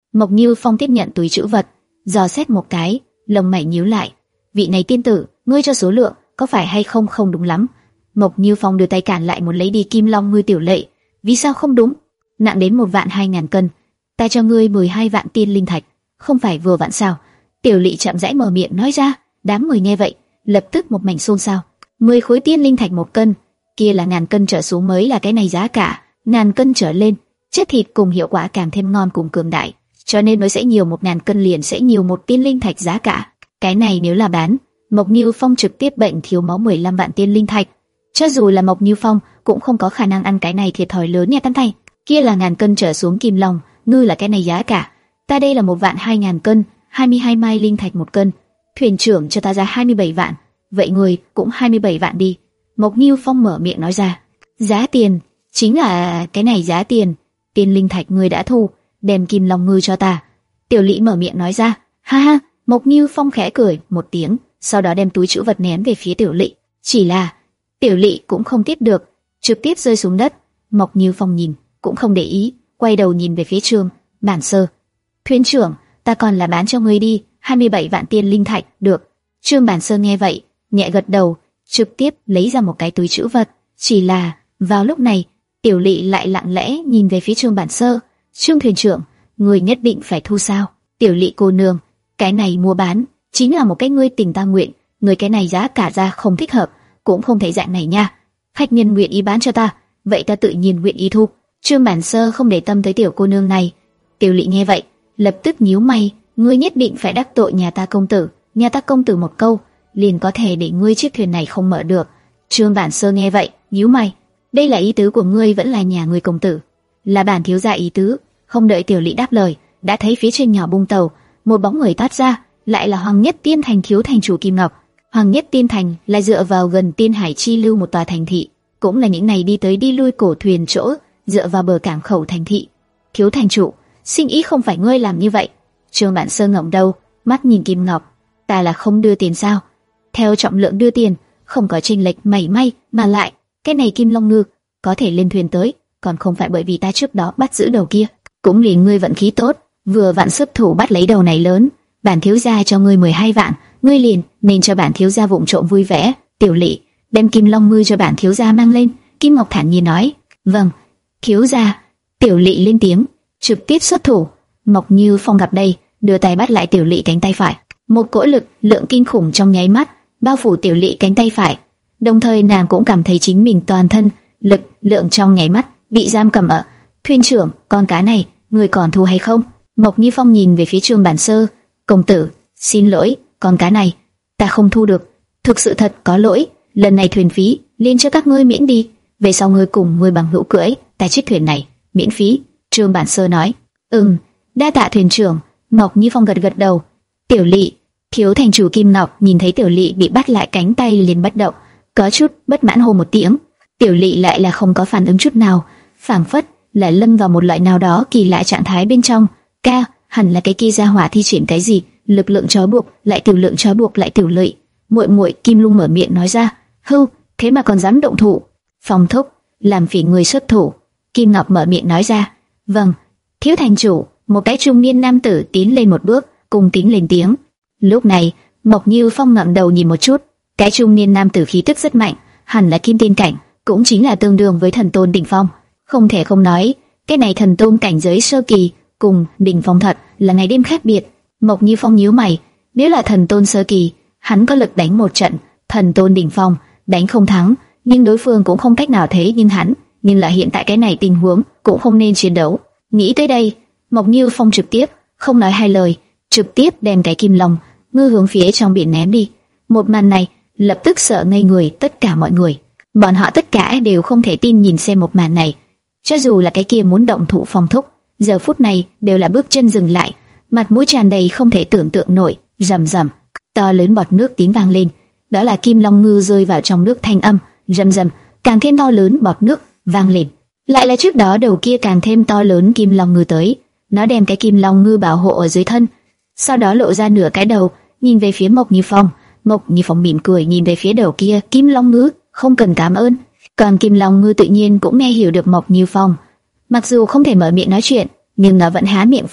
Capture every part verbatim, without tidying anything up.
Mộc Như Phong tiếp nhận túi trữ vật, dò xét một cái, lông mày nhíu lại. Vị này tiên tử, ngươi cho số lượng có phải hay không không đúng lắm. Mộc Như Phong đưa tay cản lại, muốn lấy đi kim long ngư tiểu lệ. Vì sao không đúng? Nặng đến một vạn hai ngàn cân, ta cho ngươi mười hai vạn tiên linh thạch, không phải vừa vặn sao? Tiểu Lệ chậm rãi mở miệng nói ra. Đám người nghe vậy, lập tức một mảnh xôn xao. Mười khối tiên linh thạch một cân, kia là ngàn cân trở xuống mới là cái này giá cả. Ngàn cân trở lên, chất thịt cùng hiệu quả càng thêm ngon cùng cường đại, cho nên mới sẽ nhiều một ngàn cân liền sẽ nhiều một tiên linh thạch giá cả. Cái này nếu là bán, Mộc Như Phong trực tiếp bệnh thiếu máu mười lăm vạn tiên linh thạch. Cho dù là Mộc Như Phong cũng không có khả năng ăn cái này, thiệt thòi lớn nha Tam Thanh. Kia là ngàn cân trở xuống kim long ngư là cái này giá cả, ta đây là một vạn hai ngàn cân, hai mươi hai mai linh thạch một cân. Thuyền trưởng cho ta ra hai mươi bảy vạn, vậy người cũng hai mươi bảy vạn đi. Mộc Như Phong mở miệng nói ra. Giá tiền chính là cái này giá tiền, tiên linh thạch người đã thu, đem kim long ngư cho ta. Tiểu Lệ mở miệng nói ra. Ha ha. Mộc Như Phong khẽ cười một tiếng, sau đó đem túi trữ vật ném về phía Tiểu Lệ. Chỉ là Tiểu Lệ cũng không tiếp được, trực tiếp rơi xuống đất. Mộc Như Phong nhìn cũng không để ý, quay đầu nhìn về phía Trương Bản Sơ. Thuyền trưởng, ta còn là bán cho ngươi đi, hai mươi bảy vạn tiên linh thạch, được. Trương Bản Sơ nghe vậy, nhẹ gật đầu, trực tiếp lấy ra một cái túi trữ vật. Chỉ là vào lúc này, Tiểu Lệ lại lặng lẽ nhìn về phía Trương Bản Sơ. Trương thuyền trưởng, ngươi nhất định phải thu sao? Tiểu Lệ cô nương, cái này mua bán chính là một cái ngươi tình ta nguyện, ngươi cái này giá cả ra không thích hợp, cũng không thể dạng này nha. Khách nhân nguyện ý bán cho ta, vậy ta tự nhiên nguyện ý thu. Trương Bản Sơ không để tâm tới tiểu cô nương này. Tiểu Lệ nghe vậy, lập tức nhíu mày, ngươi nhất định phải đắc tội nhà ta công tử, nhà ta công tử một câu, liền có thể để ngươi chiếc thuyền này không mở được. Trương Bản Sơ nghe vậy, nhíu mày, đây là ý tứ của ngươi vẫn là nhà ngươi công tử? Là bản thiếu gia ý tứ. Không đợi Tiểu Lệ đáp lời, đã thấy phía trên nhỏ bung tàu, một bóng người toát ra, lại là Hoàng Nhất Tiên Thành thiếu thành chủ Kim Ngọc. Hoàng Nhất Tiên Thành là dựa vào gần Tiên Hải chi lưu một tòa thành thị, cũng là những ngày đi tới đi lui cổ thuyền chỗ, dựa vào bờ cảng khẩu thành thị. Thiếu thành chủ, xin ý không phải ngươi làm như vậy. Trương Bản Sơ ngẩng đầu, mắt nhìn Kim Ngọc, ta là không đưa tiền sao? Theo trọng lượng đưa tiền, không có chênh lệch mảy may, mà lại cái này Kim Long Ngư có thể lên thuyền tới, còn không phải bởi vì ta trước đó bắt giữ đầu kia, cũng liền ngươi vận khí tốt, vừa vặn xuất thủ bắt lấy đầu này lớn. Bản thiếu gia cho ngươi mười hai vạn, ngươi liền nên cho bản thiếu gia vụng trộm vui vẻ. Tiểu Lệ đem Kim Long Ngư cho bản thiếu gia mang lên. Kim Ngọc thản nhiên nói, vâng, thiếu gia. Tiểu Lệ lên tiếng, trực tiếp xuất thủ. Mộc Như Phong gặp đây, đưa tay bắt lại Tiểu Lệ cánh tay phải. Một cỗ lực lượng kinh khủng trong nháy mắt bao phủ Tiểu Lệ cánh tay phải, đồng thời nàng cũng cảm thấy chính mình toàn thân lực lượng trong nháy mắt bị giam cầm ở. Thuyền trưởng, con cá này người còn thu hay không? Mộc Như Phong nhìn về phía Trương Bản Sơ. Công tử, xin lỗi, con cá này ta không thu được, thực sự thật có lỗi. Lần này thuyền phí liền cho các ngươi miễn đi, về sau ngươi cùng ngươi bằng hữu cưỡi ta chiếc thuyền này miễn phí. Trương Bản Sơ nói. Ừm, đa tạ thuyền trưởng. Mộc Như Phong gật gật đầu. Tiểu Lệ, thiếu thành chủ Kim Ngọc nhìn thấy Tiểu Lệ bị bắt lại cánh tay liền bất động, có chút bất mãn hô một tiếng. Tiểu Lệ lại là không có phản ứng chút nào, phảng phất là lâm vào một loại nào đó kỳ lạ trạng thái bên trong. Ca, hẳn là cái kia gia hỏa thi triển cái gì, lực lượng trói buộc lại tiểu lượng trói buộc lại Tiểu Lệ. Muội muội Kim Lung mở miệng nói ra. Hưu, thế mà còn dám động thủ? Phong thúc, làm phiền người xuất thủ. Kim Ngọc mở miệng nói ra. Vâng, thiếu thành chủ. Một cái trung niên nam tử tiến lên một bước, cung kính lên tiếng. Lúc này, Mộc Như Phong ngẩng đầu nhìn một chút, cái trung niên nam tử khí tức rất mạnh, hẳn là kim tiên cảnh, cũng chính là tương đương với thần tôn đỉnh phong. Không thể không nói, cái này thần tôn cảnh giới sơ kỳ cùng đỉnh phong thật là ngày đêm khác biệt. Mộc Như Phong nhíu mày, nếu là thần tôn sơ kỳ, hắn có lực đánh một trận, thần tôn đỉnh phong đánh không thắng, nhưng đối phương cũng không cách nào thế nhưng hắn, nhưng là hiện tại cái này tình huống cũng không nên chiến đấu. Nghĩ tới đây, Mộc Như Phong trực tiếp không nói hai lời, trực tiếp đem cái kim long ngư hướng phía trong biển ném đi. Một màn này lập tức sợ ngây người tất cả mọi người, bọn họ tất cả đều không thể tin nhìn xem một màn này. Cho dù là cái kia muốn động thủ Phong thúc, giờ phút này đều là bước chân dừng lại, mặt mũi tràn đầy không thể tưởng tượng nổi. Rầm rầm, to lớn bọt nước tiếng vang lên, đó là kim long ngư rơi vào trong nước thanh âm. Rầm rầm, càng thêm to lớn bọt nước vang lên, lại là trước đó đầu kia càng thêm to lớn kim long ngư tới. Nó đem cái kim long ngư bảo hộ ở dưới thân, sau đó lộ ra nửa cái đầu, nhìn về phía Mộc Như Phong. Mộc Như Phong mỉm cười nhìn về phía đầu kia kim long ngư, không cần cảm ơn. Còn kim long ngư tự nhiên cũng nghe hiểu được Mộc Như Phong, mặc dù không thể mở miệng nói chuyện, nhưng nó vẫn há miệng phun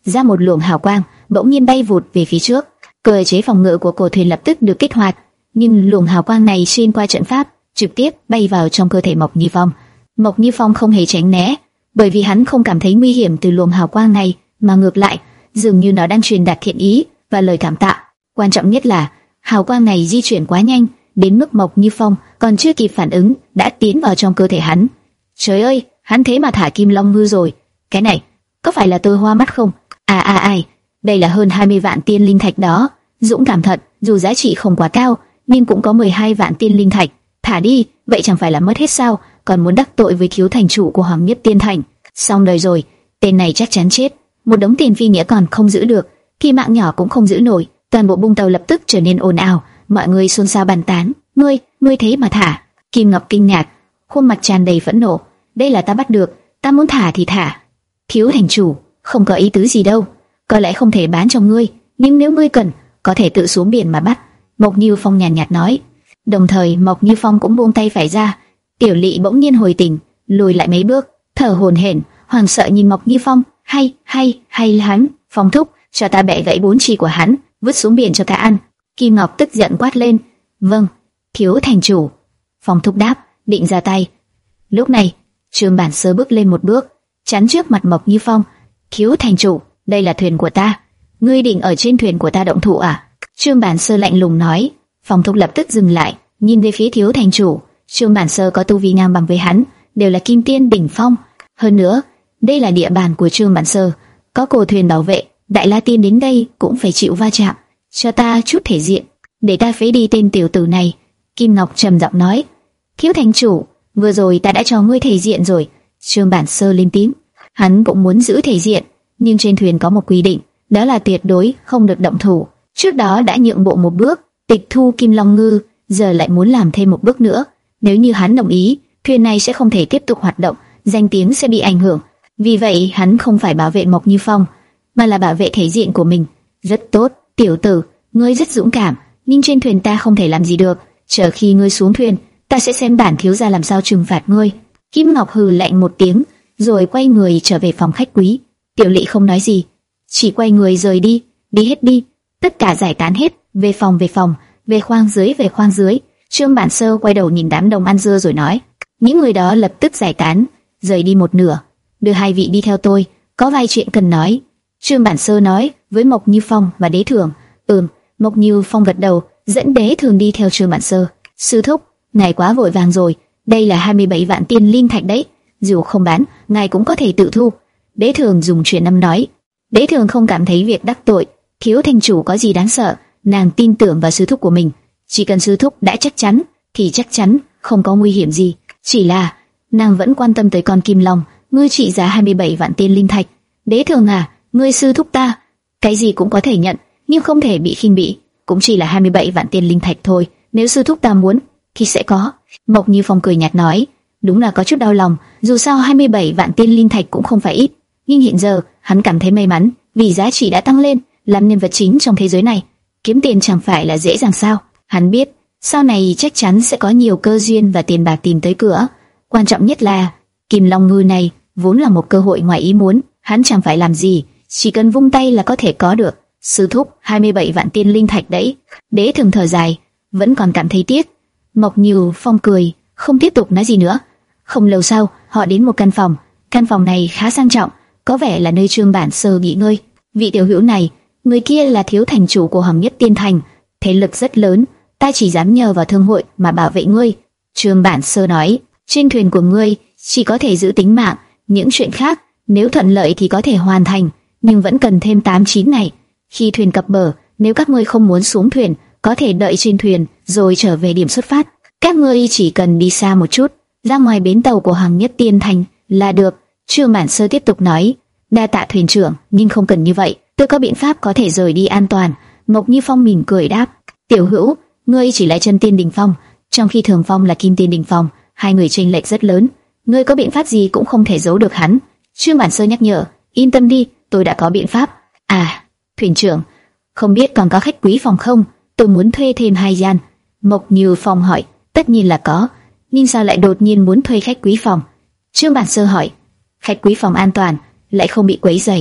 ra một luồng hào quang, bỗng nhiên bay vụt về phía trước. Cơ chế phòng ngự của cổ thuyền lập tức được kích hoạt, nhưng luồng hào quang này xuyên qua trận pháp, trực tiếp bay vào trong cơ thể Mộc Như Phong. Mộc Như Phong không hề tránh né, bởi vì hắn không cảm thấy nguy hiểm từ luồng hào quang này, mà ngược lại, dường như nó đang truyền đạt thiện ý và lời cảm tạ. Quan trọng nhất là hào quang này di chuyển quá nhanh, đến mức Mộc Như Phong còn chưa kịp phản ứng đã tiến vào trong cơ thể hắn. Trời ơi, hắn thế mà thả Kim Long Ngư rồi. Cái này, có phải là tôi hoa mắt không? À à ai, đây là hơn hai mươi vạn tiên linh thạch đó. Dũng cảm thật, dù giá trị không quá cao, nhưng cũng có mười hai vạn tiên linh thạch. Thả đi, vậy chẳng phải là mất hết sao? Còn muốn đắc tội với thiếu thành chủ của Hoàng Nhất Tiên Thành. Xong đời rồi, tên này chắc chắn chết. Một đống tiền phi nghĩa còn không giữ được, thì mạng nhỏ cũng không giữ nổi. Toàn bộ bung tàu lập tức trở nên ồn ào, mọi người xôn xao bàn tán. Ngươi, ngươi thế mà thả? Kim Ngọc kinh ngạc, khuôn mặt tràn đầy phẫn nộ. Đây là ta bắt được, ta muốn thả thì thả. Thiếu thành chủ, không có ý tứ gì đâu. Có lẽ không thể bán cho ngươi, nhưng nếu ngươi cần, có thể tự xuống biển mà bắt. Mộc Như Phong nhàn nhạt, nhạt nói. Đồng thời Mộc Như Phong cũng buông tay phải ra. Tiểu Lị bỗng nhiên hồi tỉnh, lùi lại mấy bước, thở hổn hển, hoảng sợ nhìn Mộc Như Phong. Hay, hay, hay hắn, Phong thúc, cho ta bẻ gãy bốn chi của hắn, vứt xuống biển cho ta ăn. Kim Ngọc tức giận quát lên. Vâng, thiếu thành chủ. Phong thúc đáp, định ra tay. Lúc này, Trương Bản Sơ bước lên một bước, chắn trước mặt Mộc Như Phong. Thiếu thành chủ, đây là thuyền của ta, ngươi định ở trên thuyền của ta động thủ à? Trương Bản Sơ lạnh lùng nói. Phong thúc lập tức dừng lại, nhìn về phía thiếu thành chủ. Trương Bản Sơ có tu vi ngang bằng với hắn, đều là kim tiên đỉnh phong. Hơn nữa, đây là địa bàn của Trương Bản Sơ, có cổ thuyền bảo vệ, Đại La Tiên đến đây cũng phải chịu va chạm. Cho ta chút thể diện, để ta phế đi tên tiểu tử này. Kim Ngọc trầm giọng nói. Thiếu thành chủ, vừa rồi ta đã cho ngươi thể diện rồi. Trương Bản Sơ lên tiếng. Hắn cũng muốn giữ thể diện, nhưng trên thuyền có một quy định, đó là tuyệt đối không được động thủ. Trước đó đã nhượng bộ một bước, tịch thu Kim Long Ngư, giờ lại muốn làm thêm một bước nữa. Nếu như hắn đồng ý, thuyền này sẽ không thể tiếp tục hoạt động, danh tiếng sẽ bị ảnh hưởng. Vì vậy hắn không phải bảo vệ Mộc Như Phong, mà là bảo vệ thể diện của mình. Rất tốt, tiểu tử, ngươi rất dũng cảm, nhưng trên thuyền ta không thể làm gì được. Chờ khi ngươi xuống thuyền, ta sẽ xem bản thiếu gia làm sao trừng phạt ngươi. Kim Ngọc hừ lạnh một tiếng, rồi quay người trở về phòng khách quý. Tiểu Lị không nói gì, chỉ quay người rời đi. Đi hết đi. Tất cả giải tán hết, về phòng về phòng, về khoang dưới về khoang dưới. Trương Bản Sơ quay đầu nhìn đám đông ăn dưa rồi nói. Những người đó lập tức giải tán, rời đi một nửa. Đưa hai vị đi theo tôi, có vài chuyện cần nói. Trương Bản Sơ nói với Mộc Như Phong và Đế Thường. Ừm. Mộc Như Phong gật đầu, dẫn Đế Thường đi theo Trương Bản Sơ. Sư thúc, ngài quá vội vàng rồi, đây là hai mươi bảy vạn tiên linh thạch đấy, dù không bán, ngài cũng có thể tự thu. Đế Thường dùng chuyện năm nói. Đế Thường không cảm thấy việc đắc tội thiếu thành chủ có gì đáng sợ, nàng tin tưởng vào sư thúc của mình, chỉ cần sư thúc đã chắc chắn thì chắc chắn không có nguy hiểm gì. Chỉ là nàng vẫn quan tâm tới con Kim Long, ngươi trị giá hai mươi bảy vạn tiên linh thạch. Đế Thường à, ngươi sư thúc ta, cái gì cũng có thể nhận, nhưng không thể bị khinh bỉ, cũng chỉ là hai mươi bảy vạn tiên linh thạch thôi, nếu sư thúc ta muốn thì sẽ có. Mộc Như Phong cười nhạt nói, đúng là có chút đau lòng, dù sao hai mươi bảy vạn tiên linh thạch cũng không phải ít, nhưng hiện giờ hắn cảm thấy may mắn, vì giá trị đã tăng lên, làm nhân vật chính trong thế giới này, kiếm tiền chẳng phải là dễ dàng sao? Hắn biết, sau này chắc chắn sẽ có nhiều cơ duyên và tiền bạc tìm tới cửa. Quan trọng nhất là, Kim Long Ngư này vốn là một cơ hội ngoài ý muốn, hắn chẳng phải làm gì, chỉ cần vung tay là có thể có được. Sư thúc, hai mươi bảy vạn tiên linh thạch đấy. Đế Thường thở dài, vẫn còn cảm thấy tiếc. Mộc Như Phong cười, không tiếp tục nói gì nữa. Không lâu sau, họ đến một căn phòng. Căn phòng này khá sang trọng, có vẻ là nơi Trương Bản Sơ nghỉ ngơi. Vị tiểu hữu này, người kia là thiếu thành chủ của Hoàng Nhất Tiên Thành, thế lực rất lớn, ta chỉ dám nhờ vào thương hội mà bảo vệ ngươi. Trương Bản Sơ nói, trên thuyền của ngươi chỉ có thể giữ tính mạng, những chuyện khác nếu thuận lợi thì có thể hoàn thành, nhưng vẫn cần thêm tám chín ngày. Khi thuyền cập bờ, nếu các ngươi không muốn xuống thuyền, có thể đợi trên thuyền rồi trở về điểm xuất phát. Các ngươi chỉ cần đi xa một chút, ra ngoài bến tàu của Hoàng Nhất Tiên Thành là được. Trương Bản Sơ tiếp tục nói, đa tạ thuyền trưởng, nhưng không cần như vậy, tôi có biện pháp có thể rời đi an toàn. Mộc Như Phong mỉm cười đáp, tiểu hữu, ngươi chỉ là chân tiên đỉnh phong, trong khi Thường Phong là kim tiên đỉnh phong, hai người chênh lệch rất lớn, ngươi có biện pháp gì cũng không thể giấu được hắn. Trương Bản Sơ nhắc nhở, yên tâm đi, tôi đã có biện pháp. À, thuyền trưởng, không biết còn có khách quý phòng không? Tôi muốn thuê thêm hai gian. Mộc Như Phong hỏi, tất nhiên là có, nhưng sao lại đột nhiên muốn thuê khách quý phòng? Trương Bản Sơ hỏi, khách quý phòng an toàn, lại không bị quấy rầy.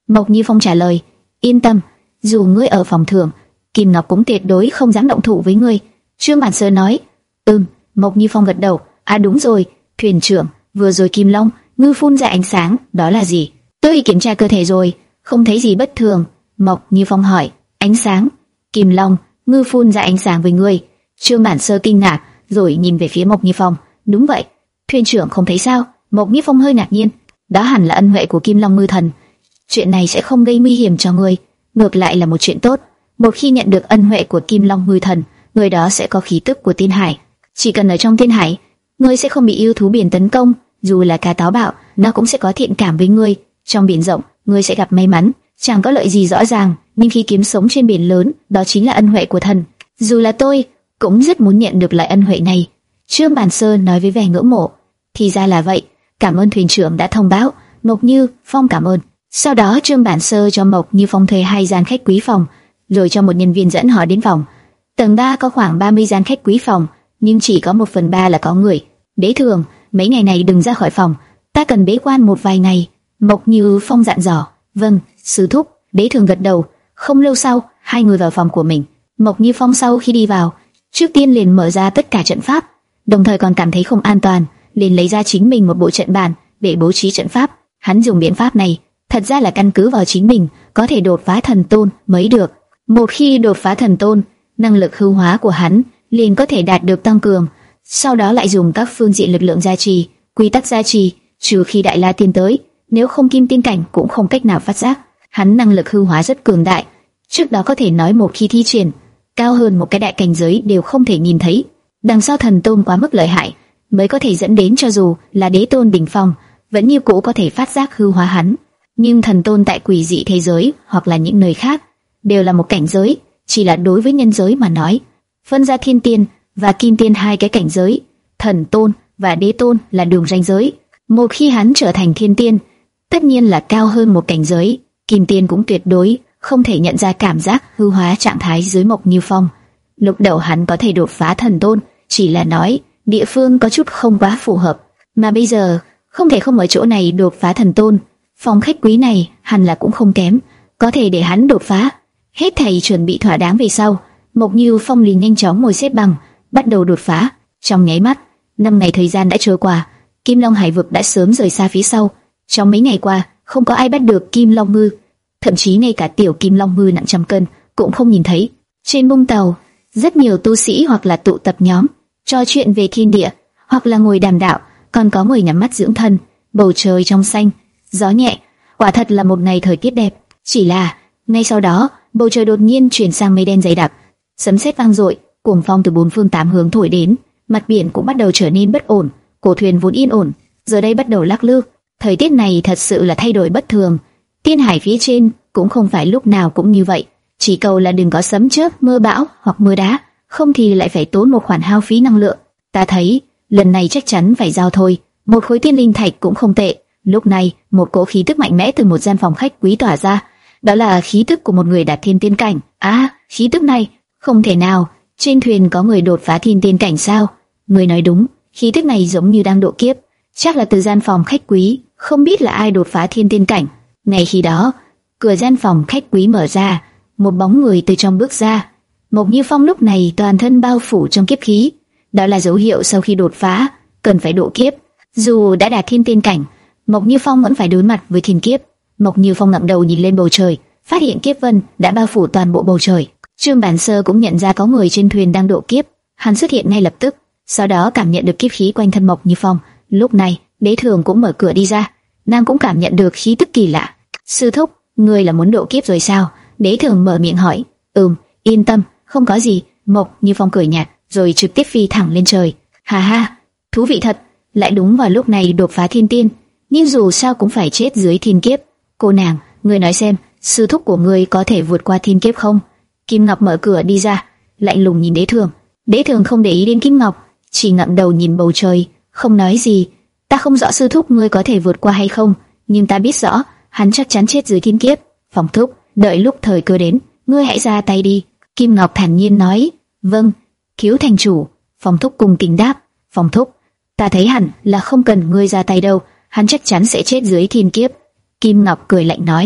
Mộc Như Phong trả lời, yên tâm, dù ngươi ở phòng thưởng, Kim Ngọc cũng tuyệt đối không dám động thủ với ngươi. Trương Bản Sơ nói, ừm. Mộc Như Phong gật đầu, à đúng rồi, thuyền trưởng, vừa rồi Kim Long ngư phun ra ánh sáng, đó là gì? Tôi kiểm tra cơ thể rồi, không thấy gì bất thường. Mộc Như Phong hỏi, ánh sáng? Kim Long ngư phun ra ánh sáng với ngươi? Trương Bản Sơ kinh ngạc, rồi nhìn về phía Mộc Như Phong. Đúng vậy. Thuyền trưởng không thấy sao? Mộc Như Phong hơi ngạc nhiên, đó hẳn là ân huệ của Kim Long ngư thần. Chuyện này sẽ không gây nguy hiểm cho ngươi, ngược lại là một chuyện tốt. Một khi nhận được ân huệ của Kim Long ngư thần, người đó sẽ có khí tức của Tiên Hải. Chỉ cần ở trong Tiên Hải, ngươi sẽ không bị yêu thú biển tấn công, dù là cá táo bạo, nó cũng sẽ có thiện cảm với ngươi. Trong biển rộng, ngươi sẽ gặp may mắn, chẳng có lợi gì rõ ràng, nhưng khi kiếm sống trên biển lớn, đó chính là ân huệ của thần. Dù là tôi, cũng rất muốn nhận được lại ân huệ này. Trương Bản Sơ nói với vẻ ngưỡng mộ. Thì ra là vậy, cảm ơn thuyền trưởng đã thông báo. Mộc Như Phong cảm ơn. Sau đó Trương Bản Sơ cho Mộc Như Phong thuê hai gian khách quý phòng, rồi cho một nhân viên dẫn họ đến phòng. Tầng ba có khoảng ba mươi gian khách quý phòng, nhưng chỉ có một phần ba là có người. Đế Thường, mấy ngày này đừng ra khỏi phòng, ta cần bế quan một vài ngày. Mộc Như Phong dặn dò. Vâng, sư thúc. Đế Thường gật đầu. Không lâu sau, hai người vào phòng của mình. Mộc Như Phong sau khi đi vào, trước tiên liền mở ra tất cả trận pháp, đồng thời còn cảm thấy không an toàn, liền lấy ra chính mình một bộ trận bàn để bố trí trận pháp. Hắn dùng biện pháp này, thật ra là căn cứ vào chính mình có thể đột phá thần tôn mới được. Một khi đột phá thần tôn, năng lực hư hóa của hắn liền có thể đạt được tăng cường. Sau đó lại dùng các phương diện lực lượng gia trì, quy tắc gia trì, trừ khi Đại La Tiên tới, nếu không Kim Tiên cảnh cũng không cách nào phát giác. Hắn năng lực hư hóa rất cường đại, trước đó có thể nói một khi thi triển, cao hơn một cái đại cảnh giới đều không thể nhìn thấy. Đằng sau thần tôn quá mức lợi hại, mới có thể dẫn đến cho dù là đế tôn đỉnh phong, vẫn như cũ có thể phát giác hư hóa hắn. Nhưng thần tôn tại quỷ dị thế giới hoặc là những nơi khác đều là một cảnh giới, chỉ là đối với nhân giới mà nói, phân ra thiên tiên và kim tiên hai cái cảnh giới, thần tôn và đế tôn là đường ranh giới. Một khi hắn trở thành thiên tiên, tất nhiên là cao hơn một cảnh giới. Kim tiên cũng tuyệt đối không thể nhận ra cảm giác hư hóa trạng thái dưới Mộc Như Phong. Lúc đầu hắn có thể đột phá thần tôn, chỉ là nói địa phương có chút không quá phù hợp, mà bây giờ không thể không ở chỗ này đột phá thần tôn. Phòng khách quý này hẳn là cũng không kém, có thể để hắn đột phá. Hết thầy chuẩn bị thỏa đáng về sau, Mộc Như Phong liền nhanh chóng ngồi xếp bằng, bắt đầu đột phá. Trong nháy mắt, năm ngày thời gian đã trôi qua, Kim Long Hải vực đã sớm rời xa phía sau. Trong mấy ngày qua, không có ai bắt được Kim Long ngư, thậm chí ngay cả tiểu Kim Long ngư nặng trăm cân cũng không nhìn thấy. Trên bông tàu, rất nhiều tu sĩ hoặc là tụ tập nhóm, trò chuyện về thiên địa, hoặc là ngồi đàm đạo, còn có người nhắm mắt dưỡng thân. Bầu trời trong xanh, gió nhẹ, quả thật là một ngày thời tiết đẹp. Chỉ là ngay sau đó, bầu trời đột nhiên chuyển sang mây đen dày đặc, sấm sét vang dội, cuồng phong từ bốn phương tám hướng thổi đến, mặt biển cũng bắt đầu trở nên bất ổn. Cổ thuyền vốn yên ổn, giờ đây bắt đầu lắc lư. Thời tiết này thật sự là thay đổi bất thường. Tiên hải phía trên cũng không phải lúc nào cũng như vậy, chỉ cầu là đừng có sấm chớp, mưa bão hoặc mưa đá, không thì lại phải tốn một khoản hao phí năng lượng. Ta thấy lần này chắc chắn phải giao thôi. Một khối tiên linh thạch cũng không tệ. Lúc này, một cỗ khí tức mạnh mẽ từ một gian phòng khách quý tỏa ra, đó là khí tức của một người đạt thiên tiên cảnh. À, khí tức này, không thể nào, trên thuyền có người đột phá thiên tiên cảnh sao? Người nói đúng, khí tức này giống như đang độ kiếp, chắc là từ gian phòng khách quý, không biết là ai đột phá thiên tiên cảnh. Ngay khi đó, cửa gian phòng khách quý mở ra, một bóng người từ trong bước ra. Mộc Như Phong lúc này toàn thân bao phủ trong kiếp khí, đó là dấu hiệu sau khi đột phá cần phải độ kiếp. Dù đã đạt thiên tiên cảnh, Mộc Như Phong vẫn phải đối mặt với thiên kiếp. Mộc Như Phong ngẩng đầu nhìn lên bầu trời, phát hiện kiếp vân đã bao phủ toàn bộ bầu trời. Trương Bản Sơ cũng nhận ra có người trên thuyền đang độ kiếp, hắn xuất hiện ngay lập tức, sau đó cảm nhận được kiếp khí quanh thân Mộc Như Phong. Lúc này, Đế Thường cũng mở cửa đi ra, nàng cũng cảm nhận được khí tức kỳ lạ. Sư thúc, ngươi là muốn độ kiếp rồi sao? Đế Thường mở miệng hỏi. Ừm, yên tâm, không có gì. Mộc Như Phong cười nhạt, rồi trực tiếp phi thẳng lên trời. Hà ha, thú vị thật, lại đúng vào lúc này đột phá thiên tiên, nhưng dù sao cũng phải chết dưới thiên kiếp. Cô nàng, ngươi nói xem, sư thúc của ngươi có thể vượt qua thiên kiếp không? Kim Ngọc mở cửa đi ra, lạnh lùng nhìn Đế Thường. Đế Thường không để ý đến Kim Ngọc, chỉ ngẩng đầu nhìn bầu trời, không nói gì. Ta không rõ sư thúc ngươi có thể vượt qua hay không, nhưng ta biết rõ, hắn chắc chắn chết dưới thiên kiếp. Phòng thúc, đợi lúc thời cơ đến, ngươi hãy ra tay đi. Kim Ngọc thản nhiên nói. Vâng, Thiếu thành chủ. Phòng thúc cùng kính đáp. Phòng thúc, ta thấy hẳn là không cần ngươi ra tay đâu, hắn chắc chắn sẽ chết dưới thiên kiếp. Kim Ngọc cười lạnh nói.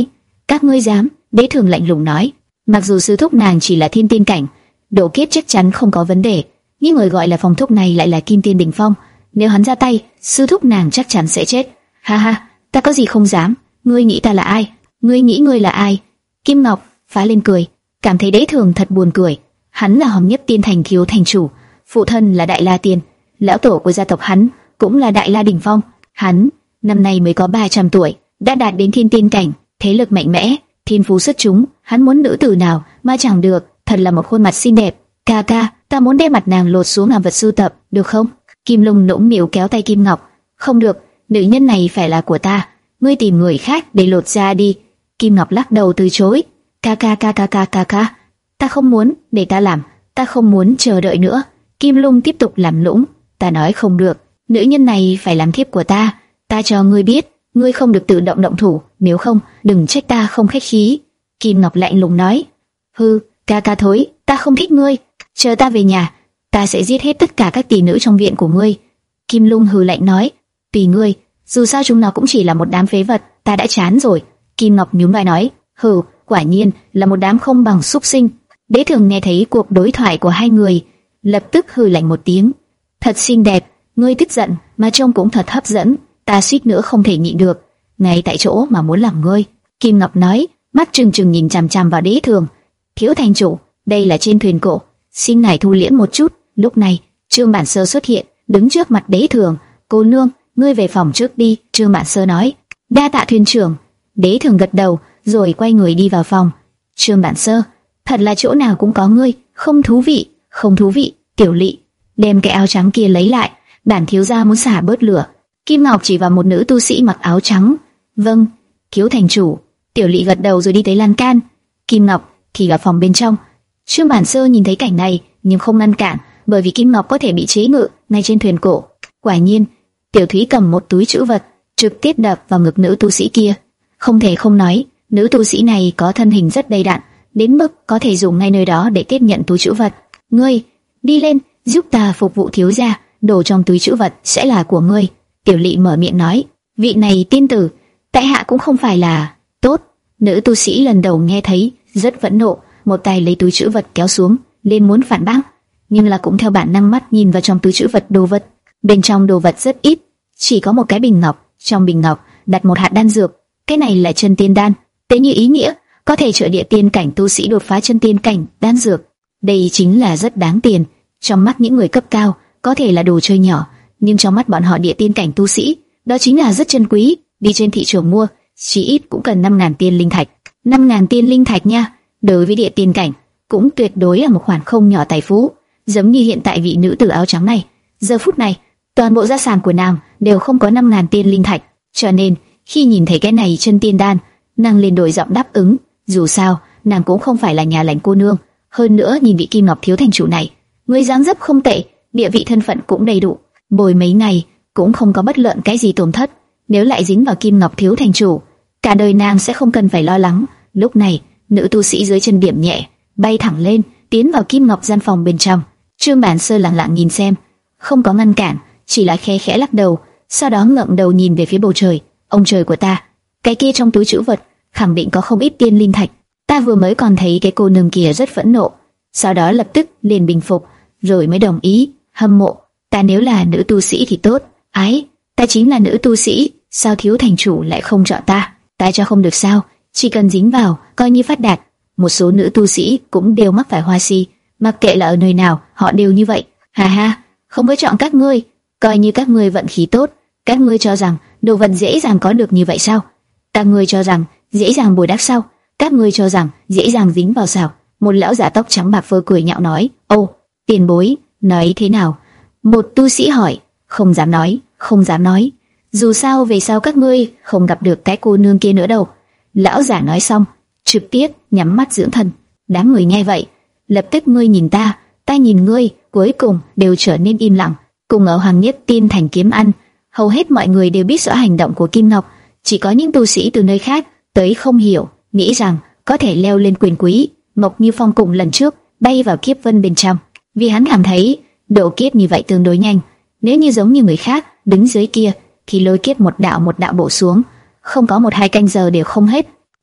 Các ngươi dám? Đế Thường lạnh lùng nói. Mặc dù sư thúc nàng chỉ là thiên tiên cảnh, độ kiếp chắc chắn không có vấn đề, nhưng người gọi là Phong thúc này lại là kim tiên đỉnh phong. Nếu hắn ra tay, sư thúc nàng chắc chắn sẽ chết. Ha ha, ta có gì không dám? Ngươi nghĩ ta là ai? Ngươi nghĩ ngươi là ai? Kim Ngọc phá lên cười, cảm thấy Đế Thường thật buồn cười. Hắn là Hồng Nhất Tiên Thành Thiếu thành chủ, phụ thân là Đại La Tiên, lão tổ của gia tộc hắn cũng là Đại La đỉnh phong. Hắn năm nay mới có ba trăm tuổi, đã đạt đến thiên tiên cảnh, thế lực mạnh mẽ, thiên phú xuất chúng. Hắn muốn nữ tử nào mà chẳng được, thật là một khuôn mặt xinh đẹp. Ca ca, ta muốn đem mặt nàng lột xuống làm vật sưu tập, được không? Kim Lung nũng nịu kéo tay Kim Ngọc. Không được, nữ nhân này phải là của ta, ngươi tìm người khác để lột ra đi. Kim Ngọc lắc đầu từ chối. Ca ca ca ca ca ca ca, ta không muốn, để ta làm, ta không muốn chờ đợi nữa. Kim Lung tiếp tục làm lũng. Ta nói không được, nữ nhân này phải làm thiếp của ta. Ta cho ngươi biết, ngươi không được tự động động thủ, nếu không, đừng trách ta không khách khí. Kim Ngọc lạnh lùng nói. Hừ, ca ca thối, ta không thích ngươi. Chờ ta về nhà, ta sẽ giết hết tất cả các tỷ nữ trong viện của ngươi. Kim Lung hừ lạnh nói. Tùy ngươi, dù sao chúng nó cũng chỉ là một đám phế vật, ta đã chán rồi. Kim Ngọc nhún vai nói. Hừ, quả nhiên là một đám không bằng súc sinh. Đế Thường nghe thấy cuộc đối thoại của hai người, lập tức hừ lạnh một tiếng. Thật xinh đẹp, ngươi tức giận mà trông cũng thật hấp dẫn, ta suýt nữa không thể nhịn được, ngay tại chỗ mà muốn làm ngươi. Kim Ngọc nói, mắt trừng trừng nhìn chằm chằm vào Đế Thường. Thiếu thành chủ, đây là trên thuyền cổ, xin ngài thu liễm một chút. Lúc này, Trương Bản Sơ xuất hiện, đứng trước mặt Đế Thường. Cô nương, ngươi về phòng trước đi. Trương Bản Sơ nói. Đa tạ thuyền trưởng. Đế Thường gật đầu, rồi quay người đi vào phòng. Trương Bản Sơ, thật là chỗ nào cũng có ngươi, không thú vị, không thú vị. Tiểu Lị, đem cái áo trắng kia lấy lại, bản thiếu gia muốn xả bớt lửa. Kim Ngọc chỉ vào một nữ tu sĩ mặc áo trắng. Vâng, thiếu thành chủ. Tiểu Lị gật đầu rồi đi tới lan can. Kim Ngọc thì vào phòng bên trong. Trương Bản Sơ nhìn thấy cảnh này nhưng không ngăn cản, bởi vì Kim Ngọc có thể bị chế ngự ngay trên thuyền cổ. Quả nhiên, Tiểu Thúy cầm một túi trữ vật, trực tiếp đập vào ngực nữ tu sĩ kia. Không thể không nói, nữ tu sĩ này có thân hình rất đầy đặn, đến mức có thể dùng ngay nơi đó để tiếp nhận túi trữ vật. Ngươi, đi lên, giúp ta phục vụ thiếu gia, đồ trong túi trữ vật sẽ là của ngươi. Tiểu Lị mở miệng nói. Vị này tiên tử, tại hạ cũng không phải là... Tốt. Nữ tu sĩ lần đầu nghe thấy, rất phẫn nộ, một tay lấy túi trữ vật kéo xuống, lên muốn phản bác, nhưng là cũng theo bản năng mắt nhìn vào trong túi trữ vật đồ vật. Bên trong đồ vật rất ít, chỉ có một cái bình ngọc, trong bình ngọc đặt một hạt đan dược. Cái này là chân tiên đan, tế như ý nghĩa, có thể trợ địa tiên cảnh tu sĩ đột phá chân tiên cảnh. Đan dược, đây chính là rất đáng tiền. Trong mắt những người cấp cao, có thể là đồ chơi nhỏ, nhưng trong mắt bọn họ địa tiên cảnh tu sĩ, đó chính là rất chân quý. Đi trên thị trường mua, chỉ ít cũng cần năm ngàn tiên linh thạch. Năm ngàn tiên linh thạch nha, đối với địa tiên cảnh, cũng tuyệt đối là một khoản không nhỏ tài phú. Giống như hiện tại vị nữ tử áo trắng này, giờ phút này, toàn bộ gia sản của nàng đều không có năm ngàn tiên linh thạch, cho nên khi nhìn thấy cái này chân tiên đan, nàng liền đổi giọng đáp ứng. Dù sao, nàng cũng không phải là nhà lành cô nương. Hơn nữa nhìn vị Kim Ngọc thiếu thành chủ này, người dáng dấp không tệ, địa vị thân phận cũng đầy đủ, bồi mấy ngày cũng không có bất luận cái gì tổn thất. Nếu lại dính vào Kim Ngọc thiếu thành chủ, cả đời nàng sẽ không cần phải lo lắng. Lúc này, nữ tu sĩ dưới chân điểm nhẹ, bay thẳng lên, tiến vào Kim Ngọc gian phòng bên trong. Trương Bản Sơ lặng lặng nhìn xem, không có ngăn cản, chỉ là khẽ khẽ lắc đầu, sau đó ngẩng đầu nhìn về phía bầu trời. Ông trời của ta, cái kia trong túi trữ vật khẳng định có không ít tiên linh thạch. Ta vừa mới còn thấy cái cô nương kia rất phẫn nộ, sau đó lập tức liền bình phục, rồi mới đồng ý. Hâm mộ, ta nếu là nữ tu sĩ thì tốt. Ái, ta chính là nữ tu sĩ, sao thiếu thành chủ lại không chọn ta? Ta cho không được sao? Chỉ cần dính vào, coi như phát đạt. Một số nữ tu sĩ cũng đều mắc phải hoa si, mặc kệ là ở nơi nào, họ đều như vậy. Ha ha, không có chọn các ngươi, coi như các ngươi vận khí tốt. Các ngươi cho rằng đồ vật dễ dàng có được như vậy sao? Các ngươi cho rằng dễ dàng bồi đắp sao? Các ngươi cho rằng dễ dàng dính vào sao? Một lão giả tóc trắng bạc phơ cười nhạo nói. Ô, tiền bối, nói thế nào? Một tu sĩ hỏi. Không dám nói, không dám nói. Dù sao về sau các ngươi không gặp được cái cô nương kia nữa đâu. Lão giả nói xong, trực tiếp nhắm mắt dưỡng thần. Đám người nghe vậy, lập tức ngươi nhìn ta, ta nhìn ngươi, cuối cùng đều trở nên im lặng. Cùng ở Hoàng Nhất Tiên Thành kiếm ăn, hầu hết mọi người đều biết rõ hành động của Kim Ngọc, chỉ có những tu sĩ từ nơi khác tới không hiểu, nghĩ rằng có thể leo lên quyền quý. Mộc Như Phong cùng lần trước bay vào kiếp vân bên trong, vì hắn cảm thấy độ kiếp như vậy tương đối nhanh. Nếu như giống như người khác đứng dưới kia, thì lôi kiếp một đạo một đạo bổ xuống, không có một hai canh giờ đều không hết.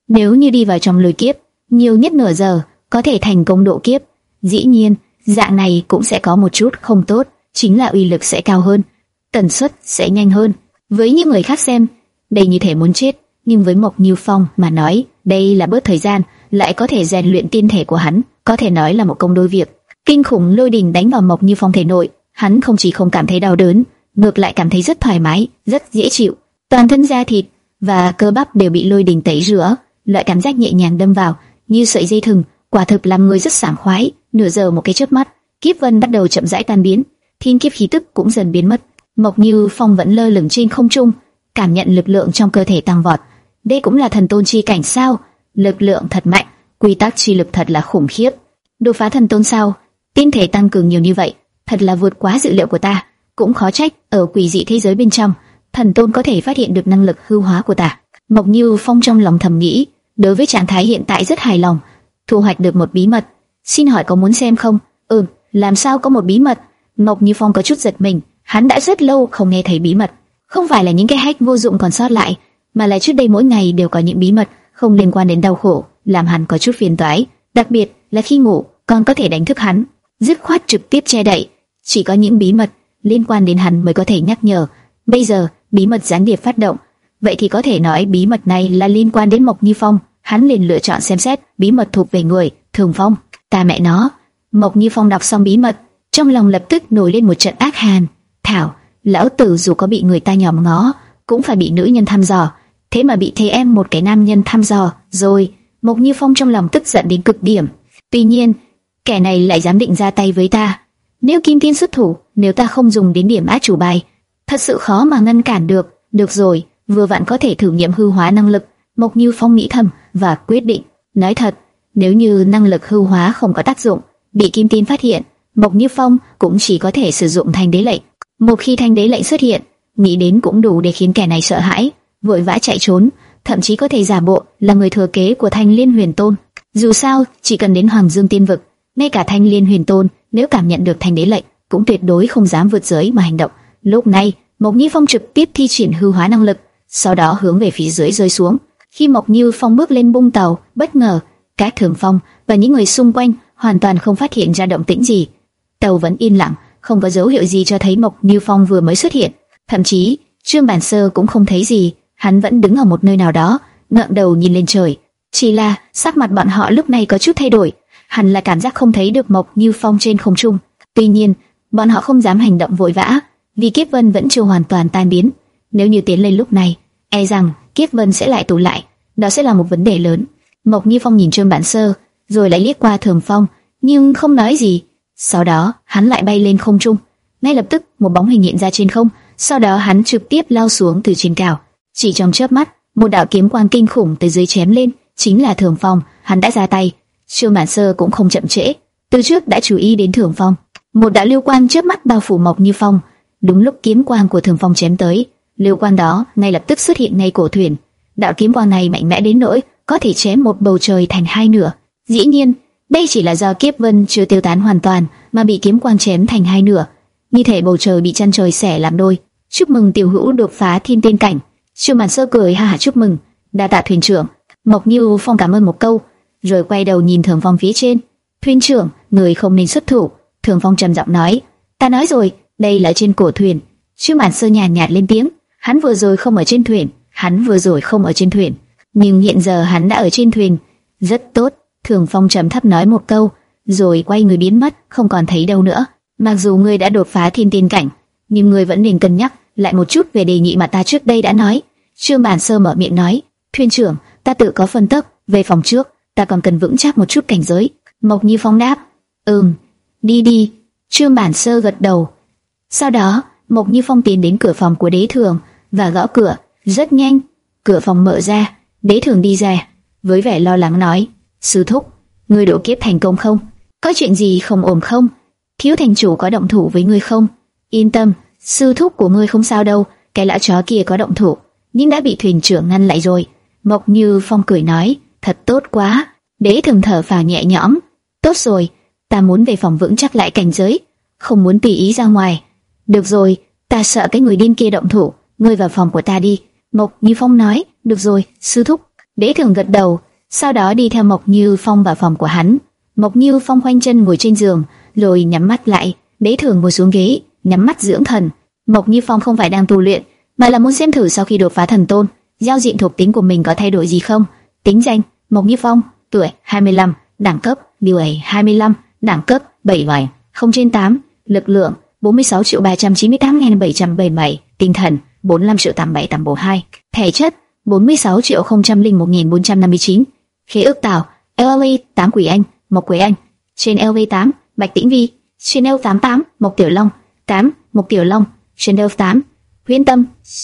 Nếu như đi vào trong lôi kiếp, nhiều nhất nửa giờ có thể thành công độ kiếp. Dĩ nhiên, dạng này cũng sẽ có một chút không tốt, chính là uy lực sẽ cao hơn, tần suất sẽ nhanh hơn. Với những người khác xem, đây như thể muốn chết, nhưng với Mộc Như Phong mà nói, đây là bớt thời gian, lại có thể rèn luyện tiên thể của hắn, có thể nói là một công đôi việc. Kinh khủng lôi đình đánh vào Mộc Như Phong thể nội, hắn không chỉ không cảm thấy đau đớn, ngược lại cảm thấy rất thoải mái, rất dễ chịu. Toàn thân da thịt và cơ bắp đều bị lôi đình tẩy rửa, loại cảm giác nhẹ nhàng đâm vào như sợi dây thừng, quả thực làm người rất sảng khoái. Nửa giờ một cái chớp mắt, kiếp vân bắt đầu chậm rãi tan biến, thiên kiếp khí tức cũng dần biến mất. Mộc Như Phong vẫn lơ lửng trên không trung, cảm nhận lực lượng trong cơ thể tăng vọt. Đây cũng là thần tôn chi cảnh sao? Lực lượng thật mạnh, quy tắc chi lực thật là khủng khiếp. Đột phá thần tôn sao? Tiên thể tăng cường nhiều như vậy, thật là vượt quá dự liệu của ta. Cũng khó trách ở quỷ dị thế giới bên trong, thần tôn có thể phát hiện được năng lực hư hóa của ta. Mộc Như Phong trong lòng thầm nghĩ, đối với trạng thái hiện tại rất hài lòng, thu hoạch được một bí mật. Xin hỏi có muốn xem không? Ừ, làm sao có một bí mật? Mộc Như Phong có chút giật mình, hắn đã rất lâu không nghe thấy bí mật. Không phải là những cái hack vô dụng còn sót lại, mà là trước đây mỗi ngày đều có những bí mật không liên quan đến đau khổ, làm hắn có chút phiền toái. Đặc biệt là khi ngủ, còn có thể đánh thức hắn, dứt khoát trực tiếp che đậy. Chỉ có những bí mật liên quan đến hắn mới có thể nhắc nhở. Bây giờ bí mật gián điệp phát động, vậy thì có thể nói bí mật này là liên quan đến Mộc Như Phong. Hắn liền lựa chọn xem xét bí mật thuộc về người Thường Phong. Ta mẹ nó! Mộc Như Phong đọc xong bí mật, trong lòng lập tức nổi lên một trận ác hàn. Thảo, lão tử dù có bị người ta nhòm ngó, cũng phải bị nữ nhân thăm dò, thế mà bị thế em một cái nam nhân thăm dò rồi. Mộc Như Phong trong lòng tức giận đến cực điểm. Tuy nhiên, kẻ này lại dám định ra tay với ta. Nếu Kim Tiên xuất thủ, nếu ta không dùng đến điểm át chủ bài, thật sự khó mà ngăn cản được. Được rồi, vừa vặn có thể thử nghiệm hư hóa năng lực. Mộc Như Phong nghĩ thầm và quyết định. Nói thật, nếu như năng lực hư hóa không có tác dụng, bị Kim Tiên phát hiện, Mộc Như Phong cũng chỉ có thể sử dụng Thanh Đế lệnh. Một khi Thanh Đế lệnh xuất hiện, nghĩ đến cũng đủ để khiến kẻ này sợ hãi, vội vã chạy trốn, thậm chí có thể giả bộ là người thừa kế của Thanh Liên Huyền Tôn. Dù sao, chỉ cần đến Hoàng Dương Tiên vực, ngay cả Thanh Liên Huyền Tôn nếu cảm nhận được Thanh Đế lệnh, cũng tuyệt đối không dám vượt giới mà hành động. Lúc này, Mộc Như Phong trực tiếp thi triển hư hóa năng lực, sau đó hướng về phía dưới rơi xuống. Khi Mộc Như Phong bước lên bung tàu, bất ngờ, các Thường Phong và những người xung quanh hoàn toàn không phát hiện ra động tĩnh gì. Tàu vẫn yên lặng, không có dấu hiệu gì cho thấy Mộc Như Phong vừa mới xuất hiện. Thậm chí, Trương Bản Sơ cũng không thấy gì, hắn vẫn đứng ở một nơi nào đó, ngẩng đầu nhìn lên trời. Chỉ là sắc mặt bọn họ lúc này có chút thay đổi, hẳn là cảm giác không thấy được Mộc Như Phong trên không trung. Tuy nhiên, bọn họ không dám hành động vội vã, vì kiếp vân vẫn chưa hoàn toàn tan biến. Nếu như tiến lên lúc này, e rằng kiếp vân sẽ lại tụ lại, đó sẽ là một vấn đề lớn. Mộc Như Phong nhìn Trương Bản Sơ, rồi lại liếc qua Thường Phong, nhưng không nói gì. Sau đó, hắn lại bay lên không trung. Ngay lập tức, một bóng hình hiện ra trên không, sau đó hắn trực tiếp lao xuống từ trên cao. Chỉ trong chớp mắt, một đạo kiếm quang kinh khủng từ dưới chém lên, chính là Thường Phong. Hắn đã ra tay. Trương Bản Sơ cũng không chậm trễ, từ trước đã chú ý đến Thường Phong. Một đạo lưu quang chớp mắt bao phủ Mộc Như Phong. Đúng lúc kiếm quang của Thường Phong chém tới, lưu quang đó ngay lập tức xuất hiện ngay cổ thuyền. Đạo kiếm quang này mạnh mẽ đến nỗi có thể chém một bầu trời thành hai nửa. Dĩ nhiên, đây chỉ là do kiếp vân chưa tiêu tán hoàn toàn mà bị kiếm quang chém thành hai nửa, như thể bầu trời bị chân trời xẻ làm đôi. Chúc mừng tiểu hữu đột phá thiên tiên cảnh. Trương Bản Sơ cười ha hả chúc mừng, đa tạ thuyền trưởng. Mộc Như Phong cảm ơn một câu, rồi quay đầu nhìn Thường Phong phía trên. Thuyền trưởng, người không nên xuất thủ. Thường Phong trầm giọng nói. Ta nói rồi, đây là trên cổ thuyền. Trương Bản Sơ nhàn nhạt lên tiếng. Hắn vừa rồi không ở trên thuyền, hắn vừa rồi không ở trên thuyền, nhưng hiện giờ hắn đã ở trên thuyền. Rất tốt. Thường Phong trầm thấp nói một câu, rồi quay người biến mất, không còn thấy đâu nữa. Mặc dù ngươi đã đột phá thiên tiên cảnh, nhưng ngươi vẫn nên cân nhắc lại một chút về đề nghị mà ta trước đây đã nói. Trương Bản Sơ mở miệng nói. Thuyền trưởng, ta tự có phân tích, về phòng trước, ta còn cần vững chắc một chút cảnh giới. Mộc Như Phong đáp. Ừm, đi đi. Trương Bản Sơ gật đầu. Sau đó, Mộc Như Phong tiến đến cửa phòng của Đế Thường và gõ cửa. Rất nhanh, cửa phòng mở ra. Đế Thường đi ra, với vẻ lo lắng nói. Sư thúc, ngươi độ kiếp thành công không? Có chuyện gì không ổn không? Thiếu thành chủ có động thủ với ngươi không? Yên tâm, sư thúc của ngươi không sao đâu. Cái lão chó kia có động thủ, nhưng đã bị thuyền trưởng ngăn lại rồi. Mộc Như Phong cười nói. Thật tốt quá. Đế Thường thở phào nhẹ nhõm. Tốt rồi, ta muốn về phòng vững chắc lại cảnh giới, không muốn tùy ý ra ngoài. Được rồi, ta sợ cái người điên kia động thủ, ngươi vào phòng của ta đi. Mộc Như Phong nói. Được rồi, sư thúc. Đế Thường gật đầu, sau đó đi theo Mộc Như Phong vào phòng của hắn. Mộc Như Phong khoanh chân ngồi trên giường, rồi nhắm mắt lại. Đế Thường ngồi xuống ghế, nhắm mắt dưỡng thần. Mộc Như Phong không phải đang tu luyện, mà là muốn xem thử sau khi đột phá thần tôn, giao diện thuộc tính của mình có thay đổi gì không. Tính danh: Mộc Như Phong, tuổi hai mươi lăm, đẳng cấp điều ấy hai mươi lăm, đẳng cấp bảy bảy, không trên tám, lực lượng bốn mươi sáu triệu ba trăm chín mươi tám nghìn bảy trăm bảy mươi bảy, tinh thần bốn mươi lăm triệu tám mươi bảy nghìn tám trăm bốn mươi hai, thể chất bốn mươi sáu triệu không không một nghìn bốn trăm năm mươi chín, khế ước tạo lờ vê tám Quỷ Anh, Mộc Quế Anh, trên lờ vê tám Bạch Tĩnh Vi, trên lờ vê tám mươi tám Mộc Tiểu Long, tám Mộc Tiểu Long, trên lờ vê tám Huyễn Tâm,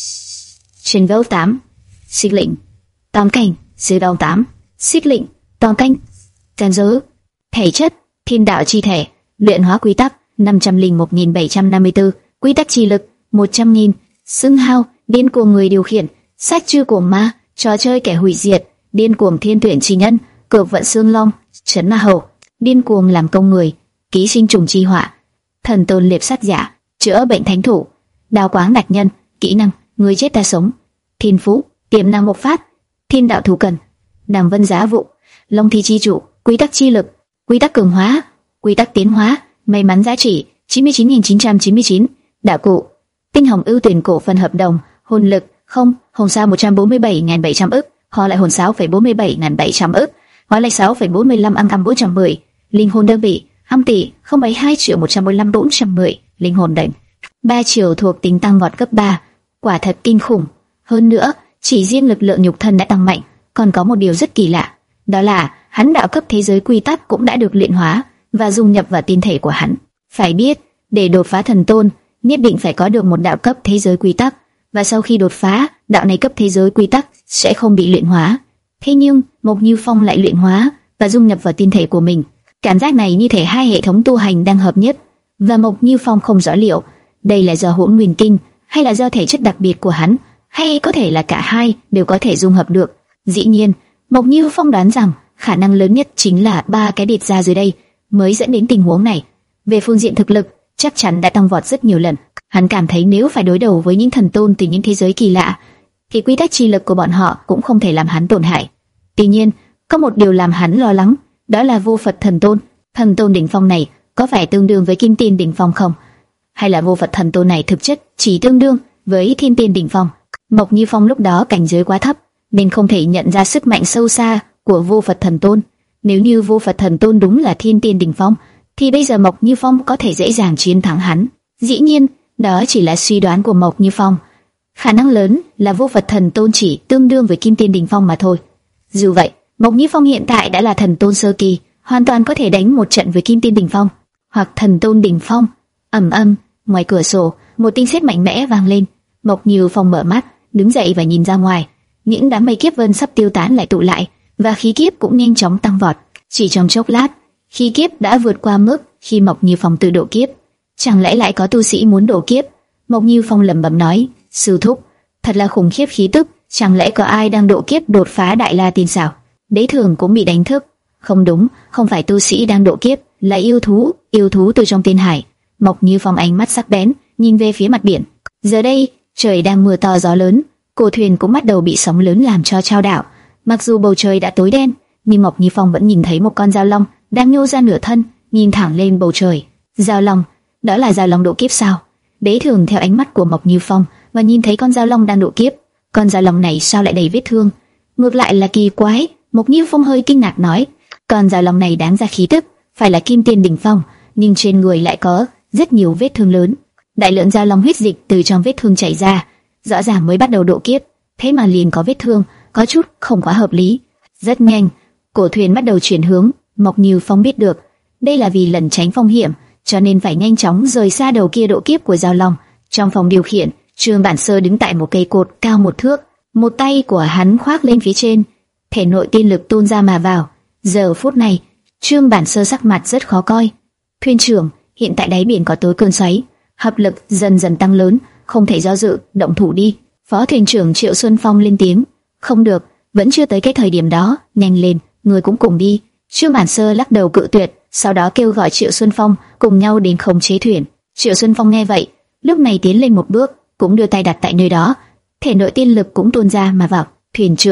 trên lờ vê tám Xích Lệnh, Tam Cảnh, dưới đầu tám Xích Lệnh, Tam Cảnh, Can Giới, thể chất Thiên Đạo Chi Thể, luyện hóa quy tắc năm trăm lẻ một nghìn bảy trăm năm mươi tư, quy tắc chi lực một trăm nghìn, xưng hao điên cuồng người điều khiển, sách chư của ma, trò chơi kẻ hủy diệt, điên cuồng thiên tuyển chi nhân, cược vận xương long, trấn ma hầu, điên cuồng làm công người, ký sinh trùng chi họa, thần tôn liệp sát giả, chữa bệnh thánh thủ, đao quáng đặc nhân, kỹ năng người chết ta sống, thiên phú tiềm năng bộc phát, thiên đạo thủ cần, đàm vân giá vụ, long thi chi chủ, quy tắc chi lực, quy tắc cường hóa, quy tắc tiến hóa, may mắn giá trị chín mươi chín nghìn chín trăm chín mươi chín, đạo cụ tinh hồng ưu tuyển cổ phần hợp đồng, hồn lực không, hồn sao một trăm bốn mươi bảy nghìn bảy trăm ức, hóa lại hồn sáu phẩy bốn mươi bảy nghìn bảy trăm ức, hóa lại sáu phẩy bốn mươi lăm âm âm bốn trăm mười, linh hồn đơn vị âm tỷ không bảy mươi hai triệu một trăm bốn mươi lăm bốn trăm mười, linh hồn đỉnh ba triệu thuộc tính tăng vọt cấp ba, quả thật kinh khủng. Hơn nữa, chỉ riêng lực lượng nhục thân đã tăng mạnh, còn có một điều rất kỳ lạ, đó là hắn đạo cấp thế giới quy tắc cũng đã được luyện hóa và dung nhập vào tiên thể của hắn. Phải biết, để đột phá thần tôn, nhất định phải có được một đạo cấp thế giới quy tắc, và sau khi đột phá, đạo này cấp thế giới quy tắc sẽ không bị luyện hóa. Thế nhưng, Mộc Như Phong lại luyện hóa và dung nhập vào tiên thể của mình. Cảm giác này như thể hai hệ thống tu hành đang hợp nhất, và Mộc Như Phong không rõ liệu đây là do Hỗn Nguyên Kinh hay là do thể chất đặc biệt của hắn, hay có thể là cả hai đều có thể dung hợp được. Dĩ nhiên, Mộc Như Phong đoán rằng khả năng lớn nhất chính là ba cái điệt ra dưới đây mới dẫn đến tình huống này. Về phương diện thực lực, chắc chắn đã tăng vọt rất nhiều lần. Hắn cảm thấy nếu phải đối đầu với những thần tôn từ những thế giới kỳ lạ, thì quy tắc chi lực của bọn họ cũng không thể làm hắn tổn hại. Tuy nhiên, có một điều làm hắn lo lắng, đó là vô Phật thần tôn. Thần tôn đỉnh phong này có phải tương đương với Kim Tiên đỉnh phong không? Hay là vô Phật thần tôn này thực chất chỉ tương đương với Thiên Tiên đỉnh phong? Mộc Như Phong lúc đó cảnh giới quá thấp, nên không thể nhận ra sức mạnh sâu xa của vô Phật thần tôn. Nếu như vô Phật thần tôn đúng là Thiên Tiên đỉnh phong, thì bây giờ Mộc Như Phong có thể dễ dàng chiến thắng hắn. Dĩ nhiên, đó chỉ là suy đoán của Mộc Như Phong. Khả năng lớn là vô Phật thần tôn chỉ tương đương với Kim Tiên đỉnh phong mà thôi. Dù vậy, Mộc Như Phong hiện tại đã là thần tôn sơ kỳ, hoàn toàn có thể đánh một trận với Kim Tiên đỉnh phong hoặc thần tôn đỉnh phong. Ầm ầm, ngoài cửa sổ, một tiếng sét mạnh mẽ vang lên. Mộc Như Phong mở mắt, đứng dậy và nhìn ra ngoài. Những đám mây kiếp vân sắp tiêu tán lại tụ lại, và khí kiếp cũng nhanh chóng tăng vọt. Chỉ trong chốc lát, khí kiếp đã vượt qua mức khi Mộc Như Phong tự độ kiếp. Chẳng lẽ lại có tu sĩ muốn độ kiếp? Mộc Như Phong lẩm bẩm nói, sư thúc, thật là khủng khiếp khí tức, chẳng lẽ có ai đang độ kiếp đột phá Đại La Tiên sao? Đế Thường cũng bị đánh thức. Không đúng, không phải tu sĩ đang độ kiếp, là yêu thú, yêu thú từ trong tiên hải. Mộc Như Phong ánh mắt sắc bén, nhìn về phía mặt biển. Giờ đây, trời đang mưa to gió lớn, cổ thuyền cũng bắt đầu bị sóng lớn làm cho chao đảo. Mặc dù bầu trời đã tối đen, nhưng Mộc Như Phong vẫn nhìn thấy một con dao long đang nhô ra nửa thân, nhìn thẳng lên bầu trời. Dao long, đó là dao long độ kiếp sao? Đế Thường theo ánh mắt của Mộc Như Phong và nhìn thấy con dao long đang độ kiếp. Con dao long này sao lại đầy vết thương? Ngược lại là kỳ quái. Mộc Như Phong hơi kinh ngạc nói, con dao long này đáng ra khí tức phải là Kim Tiên đỉnh phong, nhưng trên người lại có rất nhiều vết thương lớn. Đại lượng dao long huyết dịch từ trong vết thương chảy ra, rõ ràng mới bắt đầu độ kiếp, thế mà liền có vết thương, có chút không quá hợp lý. Rất nhanh, cổ thuyền bắt đầu chuyển hướng. Mộc Như Phong biết được đây là vì lẩn tránh phong hiểm, cho nên phải nhanh chóng rời xa đầu kia độ kiếp của dao long. Trong phòng điều khiển, Trương Bản Sơ đứng tại một cây cột cao một thước, một tay của hắn khoác lên phía trên, thể nội tiên lực tuôn ra mà vào. Giờ phút này, Trương Bản Sơ sắc mặt rất khó coi. Thuyền trưởng, hiện tại đáy biển có tới cơn xoáy, hấp lực dần dần tăng lớn, không thể do dự, động thủ đi. Phó thuyền trưởng Triệu Xuân Phong lên tiếng. Không được, vẫn chưa tới cái thời điểm đó, nhanh lên, người cũng cùng đi. Trương Bản Sơ lắc đầu cự tuyệt, sau đó kêu gọi Triệu Xuân Phong cùng nhau đến khống chế thuyền. Triệu Xuân Phong nghe vậy, lúc này tiến lên một bước, cũng đưa tay đặt tại nơi đó, thể nội tiên lực cũng tuôn ra mà vào. Thuyền trưởng,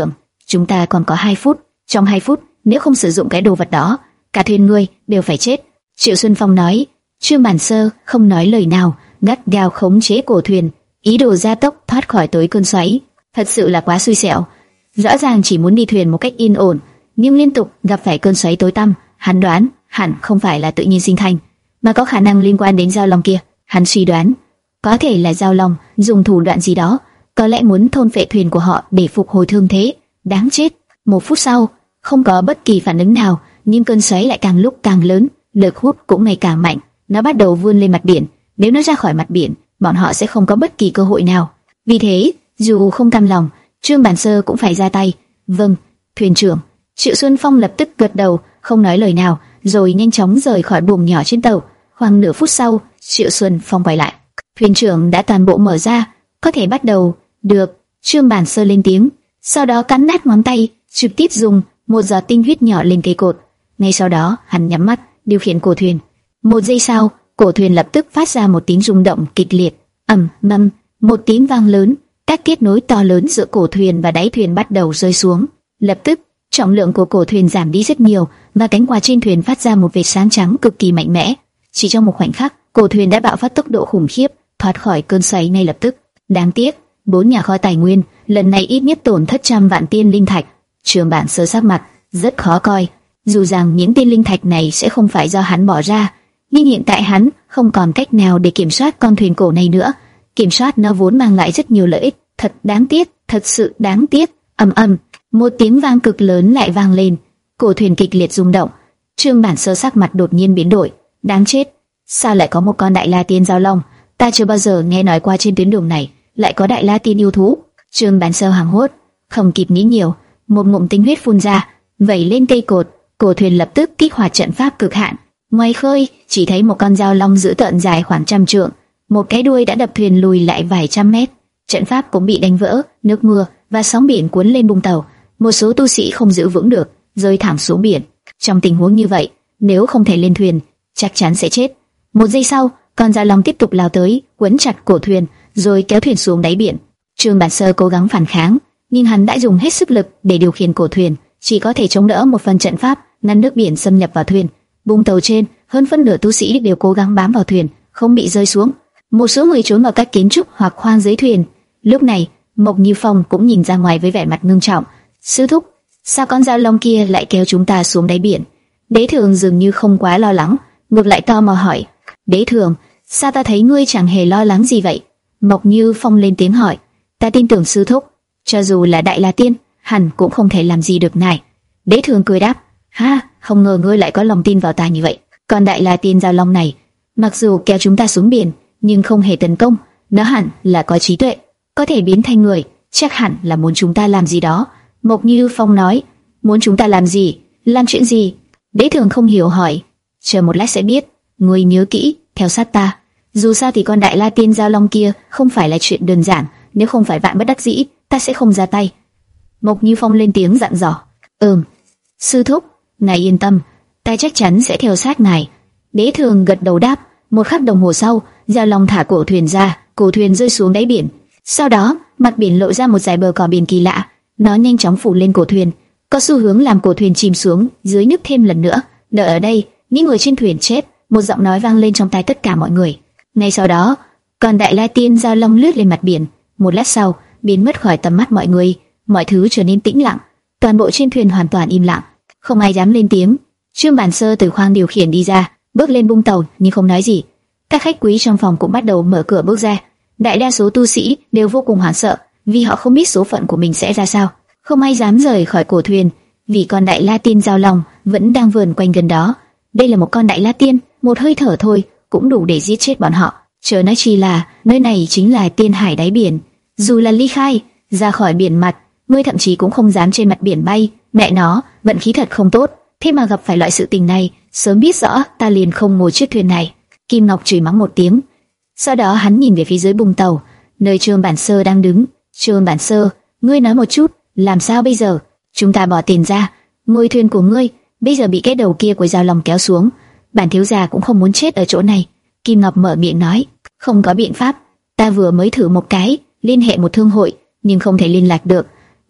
chúng ta còn có hai phút. Trong hai phút, nếu không sử dụng cái đồ vật đó, cả thuyền ngươi đều phải chết. Triệu Xuân Phong nói. Trương Bản Sơ không nói lời nào, gắt gao khống chế cổ thuyền, ý đồ gia tốc thoát khỏi tới cơn xoáy. Thật sự là quá xui xẻo. Rõ ràng chỉ muốn đi thuyền một cách yên ổn, nhưng liên tục gặp phải cơn xoáy tối tăm. Hắn đoán hẳn không phải là tự nhiên sinh thành, mà có khả năng liên quan đến dao long kia. Hắn suy đoán có thể là dao long dùng thủ đoạn gì đó, có lẽ muốn thôn phệ thuyền của họ để phục hồi thương thế. Đáng chết. Một phút sau, không có bất kỳ phản ứng nào, nhưng cơn xoáy lại càng lúc càng lớn, lực hút cũng ngày càng mạnh. Nó bắt đầu vươn lên mặt biển. Nếu nó ra khỏi mặt biển, bọn họ sẽ không có bất kỳ cơ hội nào. Vì thế, dù không cam lòng, Trương Bản Sơ cũng phải ra tay. Vâng, thuyền trưởng. Triệu Xuân Phong lập tức gật đầu, không nói lời nào, rồi nhanh chóng rời khỏi buồng nhỏ trên tàu. Khoảng nửa phút sau, Triệu Xuân Phong quay lại. Thuyền trưởng đã toàn bộ mở ra, có thể bắt đầu. Được. Trương Bản Sơ lên tiếng, sau đó cắn nát ngón tay, trực tiếp dùng một giọt tinh huyết nhỏ lên cây cột. Ngay sau đó, hắn nhắm mắt, điều khiển cổ thuyền. Một giây sau, cổ thuyền lập tức phát ra một tiếng rung động kịch liệt. Ầm ầm, một tiếng vang lớn, các kết nối to lớn giữa cổ thuyền và đáy thuyền bắt đầu rơi xuống. Lập tức, trọng lượng của cổ thuyền giảm đi rất nhiều và cánh quạt trên thuyền phát ra một vệt sáng trắng cực kỳ mạnh mẽ. Chỉ trong một khoảnh khắc, cổ thuyền đã bạo phát tốc độ khủng khiếp, thoát khỏi cơn xoáy ngay lập tức. Đáng tiếc, bốn nhà kho tài nguyên lần này ít nhất tổn thất trăm vạn tiên linh thạch. Trương Bản Sơ sắc mặt rất khó coi. Dù rằng những tiên linh thạch này sẽ không phải do hắn bỏ ra, nhưng hiện tại hắn không còn cách nào để kiểm soát con thuyền cổ này nữa. Kiểm soát nó vốn mang lại rất nhiều lợi ích. Thật đáng tiếc, thật sự đáng tiếc. Ầm ầm, một tiếng vang cực lớn lại vang lên, cổ thuyền kịch liệt rung động. Trương Bản Sơ sắc mặt đột nhiên biến đổi. Đáng chết, sao lại có một con đại la tiên giao long? Ta chưa bao giờ nghe nói qua trên tuyến đường này lại có đại la tiên yêu thú. Trương Bản Sơ hoảng hốt, không kịp nghĩ nhiều, một ngụm tinh huyết phun ra, vẩy lên cây cột. Cổ thuyền lập tức kích hoạt trận pháp cực hạn. Ngoài khơi, chỉ thấy một con dao long dữ tợn dài khoảng trăm trượng, một cái đuôi đã đập thuyền lùi lại vài trăm mét. Trận pháp cũng bị đánh vỡ, nước mưa và sóng biển cuốn lên bung tàu. Một số tu sĩ không giữ vững được, rơi thẳng xuống biển. Trong tình huống như vậy, nếu không thể lên thuyền, chắc chắn sẽ chết. Một giây sau, con dao long tiếp tục lao tới, quấn chặt cổ thuyền, rồi kéo thuyền xuống đáy biển. Trương Bản Sơ cố gắng phản kháng, nhưng hắn đã dùng hết sức lực để điều khiển cổ thuyền, chỉ có thể chống đỡ một phần trận pháp, ngăn nước biển xâm nhập vào thuyền. Bung tàu trên, hơn phân nửa tu sĩ đều cố gắng bám vào thuyền, không bị rơi xuống. Một số người trốn vào các kiến trúc hoặc khoang dưới thuyền. Lúc này, Mộc Như Phong cũng nhìn ra ngoài với vẻ mặt ngưng trọng. Sư thúc, sao con dao long kia lại kéo chúng ta xuống đáy biển? Đế Thường dường như không quá lo lắng, ngược lại tò mò hỏi. Đế Thường, sao ta thấy ngươi chẳng hề lo lắng gì vậy? Mộc Như Phong lên tiếng hỏi. Ta tin tưởng sư thúc, cho dù là đại la tiên, hẳn cũng không thể làm gì được này. Đế Thường cười đáp. Ha, không ngờ ngươi lại có lòng tin vào ta như vậy. Còn đại la tiên giao long này, mặc dù kéo chúng ta xuống biển, nhưng không hề tấn công. Nó hẳn là có trí tuệ, có thể biến thành người, chắc hẳn là muốn chúng ta làm gì đó. Mộc Như Phong nói. Muốn chúng ta làm gì? Làm chuyện gì? Đế Thường không hiểu hỏi. Chờ một lát sẽ biết. Ngươi nhớ kỹ, theo sát ta. Dù sao thì con đại la tiên giao long kia không phải là chuyện đơn giản. Nếu không phải vạn bất đắc dĩ, ta sẽ không ra tay. Mộc Như Phong lên tiếng dặn dò. Ừm, sư thúc, ngài yên tâm, ta chắc chắn sẽ theo sát ngài. Đế Thường gật đầu đáp. Một khắc đồng hồ sau, giao long thả cổ thuyền ra, cổ thuyền rơi xuống đáy biển. Sau đó, mặt biển lộ ra một dải bờ cỏ biển kỳ lạ, nó nhanh chóng phủ lên cổ thuyền, có xu hướng làm cổ thuyền chìm xuống dưới nước thêm lần nữa. Đợi ở đây, những người trên thuyền chết. Một giọng nói vang lên trong tai tất cả mọi người. Ngay sau đó, con đại la tiên giao long lướt lên mặt biển. Một lát sau, biến mất khỏi tầm mắt mọi người. Mọi thứ trở nên tĩnh lặng, toàn bộ trên thuyền hoàn toàn im lặng, không ai dám lên tiếng. Trương Bản Sơ từ khoang điều khiển đi ra, bước lên bung tàu nhưng không nói gì. Các khách quý trong phòng cũng bắt đầu mở cửa bước ra. Đại đa số tu sĩ đều vô cùng hoảng sợ, vì họ không biết số phận của mình sẽ ra sao. Không ai dám rời khỏi cổ thuyền, vì con đại la tiên giao long vẫn đang vờn quanh gần đó. Đây là một con đại la tiên, một hơi thở thôi cũng đủ để giết chết bọn họ. Chớ nói chi là nơi này chính là tiên hải đáy biển. Dù là ly khai ra khỏi biển mặt, ngươi thậm chí cũng không dám trên mặt biển bay. Mẹ nó, vận khí thật không tốt, thế mà gặp phải loại sự tình này. Sớm biết rõ, ta liền không ngồi chiếc thuyền này. Kim Ngọc chửi mắng một tiếng. Sau đó hắn nhìn về phía dưới bung tàu, nơi Trương Bản Sơ đang đứng. Trương Bản Sơ, ngươi nói một chút, làm sao bây giờ? Chúng ta bỏ tiền ra, ngôi thuyền của ngươi bây giờ bị cái đầu kia của dao long kéo xuống. Bản thiếu gia cũng không muốn chết ở chỗ này. Kim Ngọc mở miệng nói. Không có biện pháp, ta vừa mới thử một cái, liên hệ một thương hội, nhưng không thể liên lạc được.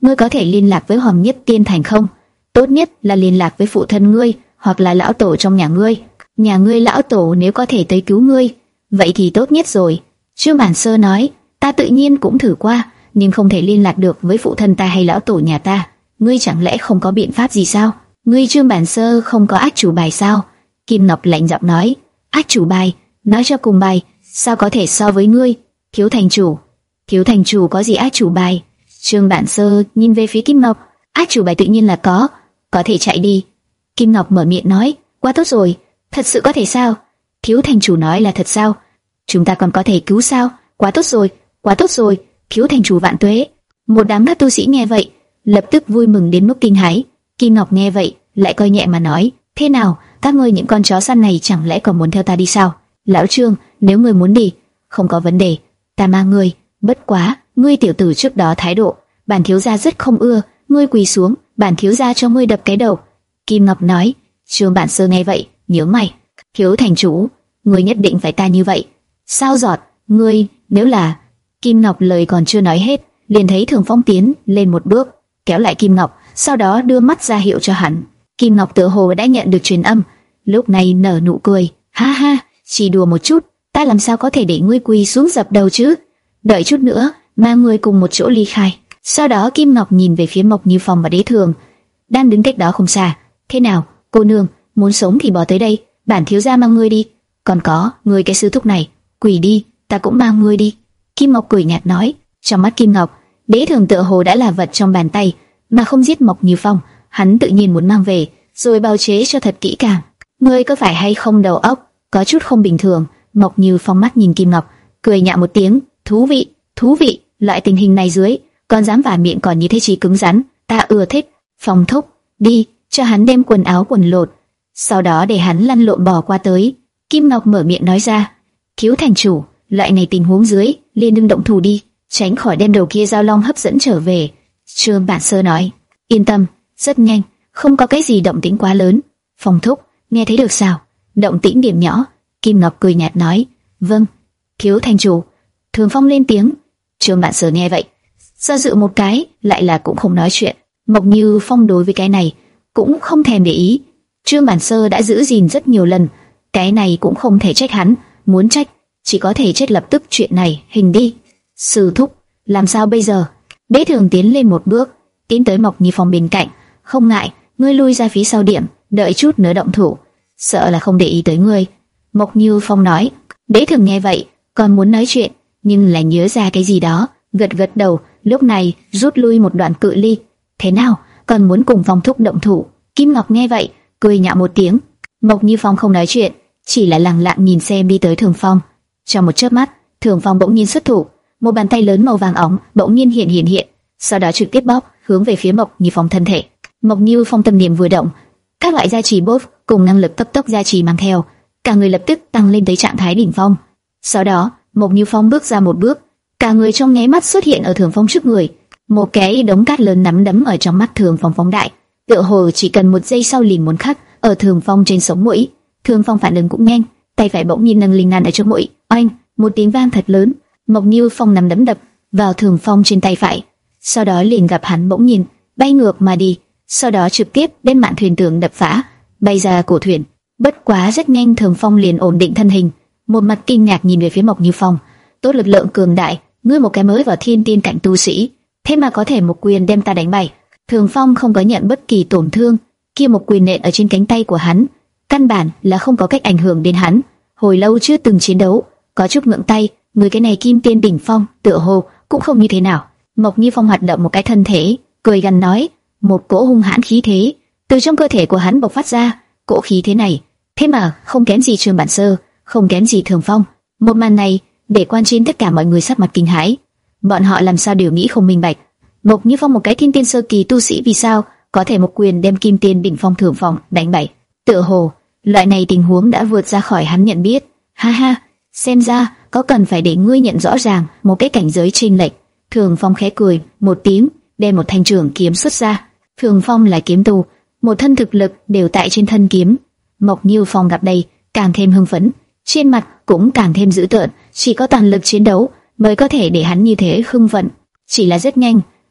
ngươi có thể liên lạc với Hoàng Nhất Tiên Thành không? Tốt nhất là liên lạc với phụ thân ngươi, hoặc là lão tổ trong nhà ngươi. Nhà ngươi lão tổ nếu có thể tới cứu ngươi, vậy thì tốt nhất rồi. Trương Bản Sơ nói, ta tự nhiên cũng thử qua, nhưng không thể liên lạc được với phụ thân ta hay lão tổ nhà ta. Ngươi chẳng lẽ không có biện pháp gì sao? Ngươi Trương Bản Sơ không có ác chủ bài sao? Kim Ngọc lạnh giọng nói, ác chủ bài, nói cho cùng bài, sao có thể so với ngươi? Thiếu thành chủ, thiếu thành chủ có gì ác chủ bài? Trương Bản Sơ nhìn về phía Kim Ngọc, ác chủ bài tự nhiên là có, có thể chạy đi. Kim Ngọc mở miệng nói, quá tốt rồi, thật sự có thể sao? Thiếu thành chủ nói là thật sao? Chúng ta còn có thể cứu sao? Quá tốt rồi, quá tốt rồi, thiếu thành chủ vạn tuế. Một đám các tu sĩ nghe vậy, lập tức vui mừng đến mức kinh hãi. Kim Ngọc nghe vậy, lại coi nhẹ mà nói, thế nào, các ngươi những con chó săn này chẳng lẽ còn muốn theo ta đi sao? Lão Trương, nếu ngươi muốn đi, không có vấn đề, ta mang ngươi. Bất quá, ngươi tiểu tử trước đó thái độ, bản thiếu gia rất không ưa, ngươi quỳ xuống, bản thiếu gia cho ngươi đập cái đầu. Kim Ngọc nói. Trương Bản Sơ nghe vậy, nhớ mày, thiếu thành chủ, ngươi nhất định phải ta như vậy? Sao Giọt, ngươi, nếu là... Kim Ngọc lời còn chưa nói hết, liền thấy Thường Phong tiến lên một bước, kéo lại Kim Ngọc, sau đó đưa mắt ra hiệu cho hắn. Kim Ngọc tựa hồ đã nhận được truyền âm, lúc này nở nụ cười, ha ha, chỉ đùa một chút, ta làm sao có thể để ngươi quỳ xuống dập đầu chứ? Đợi chút nữa, mang ngươi cùng một chỗ ly khai. Sau đó Kim Ngọc nhìn về phía Mộc Như Phong và Đế Thường, đang đứng cách đó không xa. Thế nào, cô nương, muốn sống thì bỏ tới đây, bản thiếu gia mang ngươi đi. Còn có, ngươi cái sư thúc này, quỳ đi, ta cũng mang ngươi đi. Kim Ngọc cười nhạt nói. Trong mắt Kim Ngọc, Đế Thường tựa hồ đã là vật trong bàn tay, mà không giết Mộc Như Phong, hắn tự nhiên muốn mang về, rồi bào chế cho thật kỹ càng. Ngươi có phải hay không đầu óc có chút không bình thường? Mộc Như Phong mắt nhìn Kim Ngọc, cười nhạo một tiếng, thú vị, thú vị. Loại tình hình này dưới, còn dám vả miệng còn như thế chí cứng rắn, ta ưa thích. Phong thúc, đi, cho hắn đem quần áo quần lột, sau đó để hắn lăn lộn bò qua tới. Kim Ngọc mở miệng nói ra, thiếu thành chủ, loại này tình huống dưới, liền đừng động thủ đi, tránh khỏi đem đầu kia giao long hấp dẫn trở về. Trương Bản Sơ nói, yên tâm, rất nhanh, không có cái gì động tĩnh quá lớn. Phong thúc, nghe thấy được sao? Động tĩnh điểm nhỏ. Kim Ngọc cười nhạt nói, vâng, thiếu thành chủ. Thường Phong lên tiếng. Trương Bản Sơ nghe vậy, do dự một cái, lại là cũng không nói chuyện. Mộc Như Phong đối với cái này cũng không thèm để ý. Trương Bản Sơ đã giữ gìn rất nhiều lần, cái này cũng không thể trách hắn, muốn trách chỉ có thể trách lập tức chuyện này. Hình đi, sư thúc, làm sao bây giờ? Đế Thường tiến lên một bước, tiến tới Mộc Như Phong bên cạnh, không ngại, ngươi lui ra phía sau điểm, đợi chút nữa động thủ, sợ là không để ý tới ngươi. Mộc Như Phong nói. Đế Thường nghe vậy, còn muốn nói chuyện, nhưng lại nhớ ra cái gì đó, gật gật đầu, lúc này rút lui một đoạn cự ly. Thế nào, còn muốn cùng Phong thúc động thủ? Kim Ngọc nghe vậy, cười nhạo một tiếng. Mộc Như Phong không nói chuyện, chỉ là lặng lặng nhìn xem đi tới Thường Phong. Trong một chớp mắt, Thường Phong bỗng nhiên xuất thủ, một bàn tay lớn màu vàng óng bỗng nhiên hiện hiện hiện, sau đó trực tiếp bóp hướng về phía Mộc Như Phong thân thể. Mộc Như Phong tâm niệm vừa động, các loại gia trì bóp cùng năng lực cấp tốc gia trì mang theo, cả người lập tức tăng lên tới trạng thái đỉnh phong. Sau đó, Mộc Như Phong bước ra một bước, cả người trong nháy mắt xuất hiện ở Thường Phong trước người. Một cái đống cát lớn nắm đấm ở trong mắt Thường Phong phóng đại, tựa hồ chỉ cần một giây sau liền muốn khắc ở Thường Phong trên sống mũi. Thường Phong phản ứng cũng nhanh, tay phải bỗng nhiên nâng linh nan ở trước mũi, oanh, một tiếng vang thật lớn. Mộc Như Phong nắm đấm đập vào Thường Phong trên tay phải, sau đó liền gặp hắn bỗng nhiên bay ngược mà đi, sau đó trực tiếp đem mạn thuyền tường đập phá, bay ra cổ thuyền. Bất quá rất nhanh Thường Phong liền ổn định thân hình, một mặt kinh ngạc nhìn về phía Mộc Như Phong. Tốt lực lượng cường đại, ngươi một cái mới vào thiên tiên cảnh tu sĩ, thế mà có thể một quyền đem ta đánh bay. Thường Phong không có nhận bất kỳ tổn thương, kia một quyền nện ở trên cánh tay của hắn, căn bản là không có cách ảnh hưởng đến hắn. Hồi lâu chưa từng chiến đấu, có chút ngượng tay, người cái này kim tiên đỉnh phong, tựa hồ cũng không như thế nào. Mộc Như Phong hoạt động một cái thân thể, cười gằn nói, một cỗ hung hãn khí thế từ trong cơ thể của hắn bộc phát ra. Cỗ khí thế này, thế mà không kém gì Trương Bản Sơ, không kém gì Thường Phong. Một màn này để quan chiến tất cả mọi người sắc mặt kinh hãi, bọn họ làm sao đều nghĩ không minh bạch. Mộc Như Phong một cái thiên tiên sơ kỳ tu sĩ vì sao có thể một quyền đem kim tiên đỉnh phong Thường Phong đánh bại? Tựa hồ loại này tình huống đã vượt ra khỏi hắn nhận biết. Ha ha, xem ra có cần phải để ngươi nhận rõ ràng một cái cảnh giới chênh lệch. Thường Phong khẽ cười một tiếng, đem một thanh trường kiếm xuất ra. Thường Phong là kiếm tu, một thân thực lực đều tại trên thân kiếm. Mộc Như Phong gặp đây càng thêm hưng phấn, trên mặt cũng càng thêm dữ tợn, chỉ có toàn lực chiến đấu mới có thể để hắn như thế hưng vận. Chỉ là rất nhanh,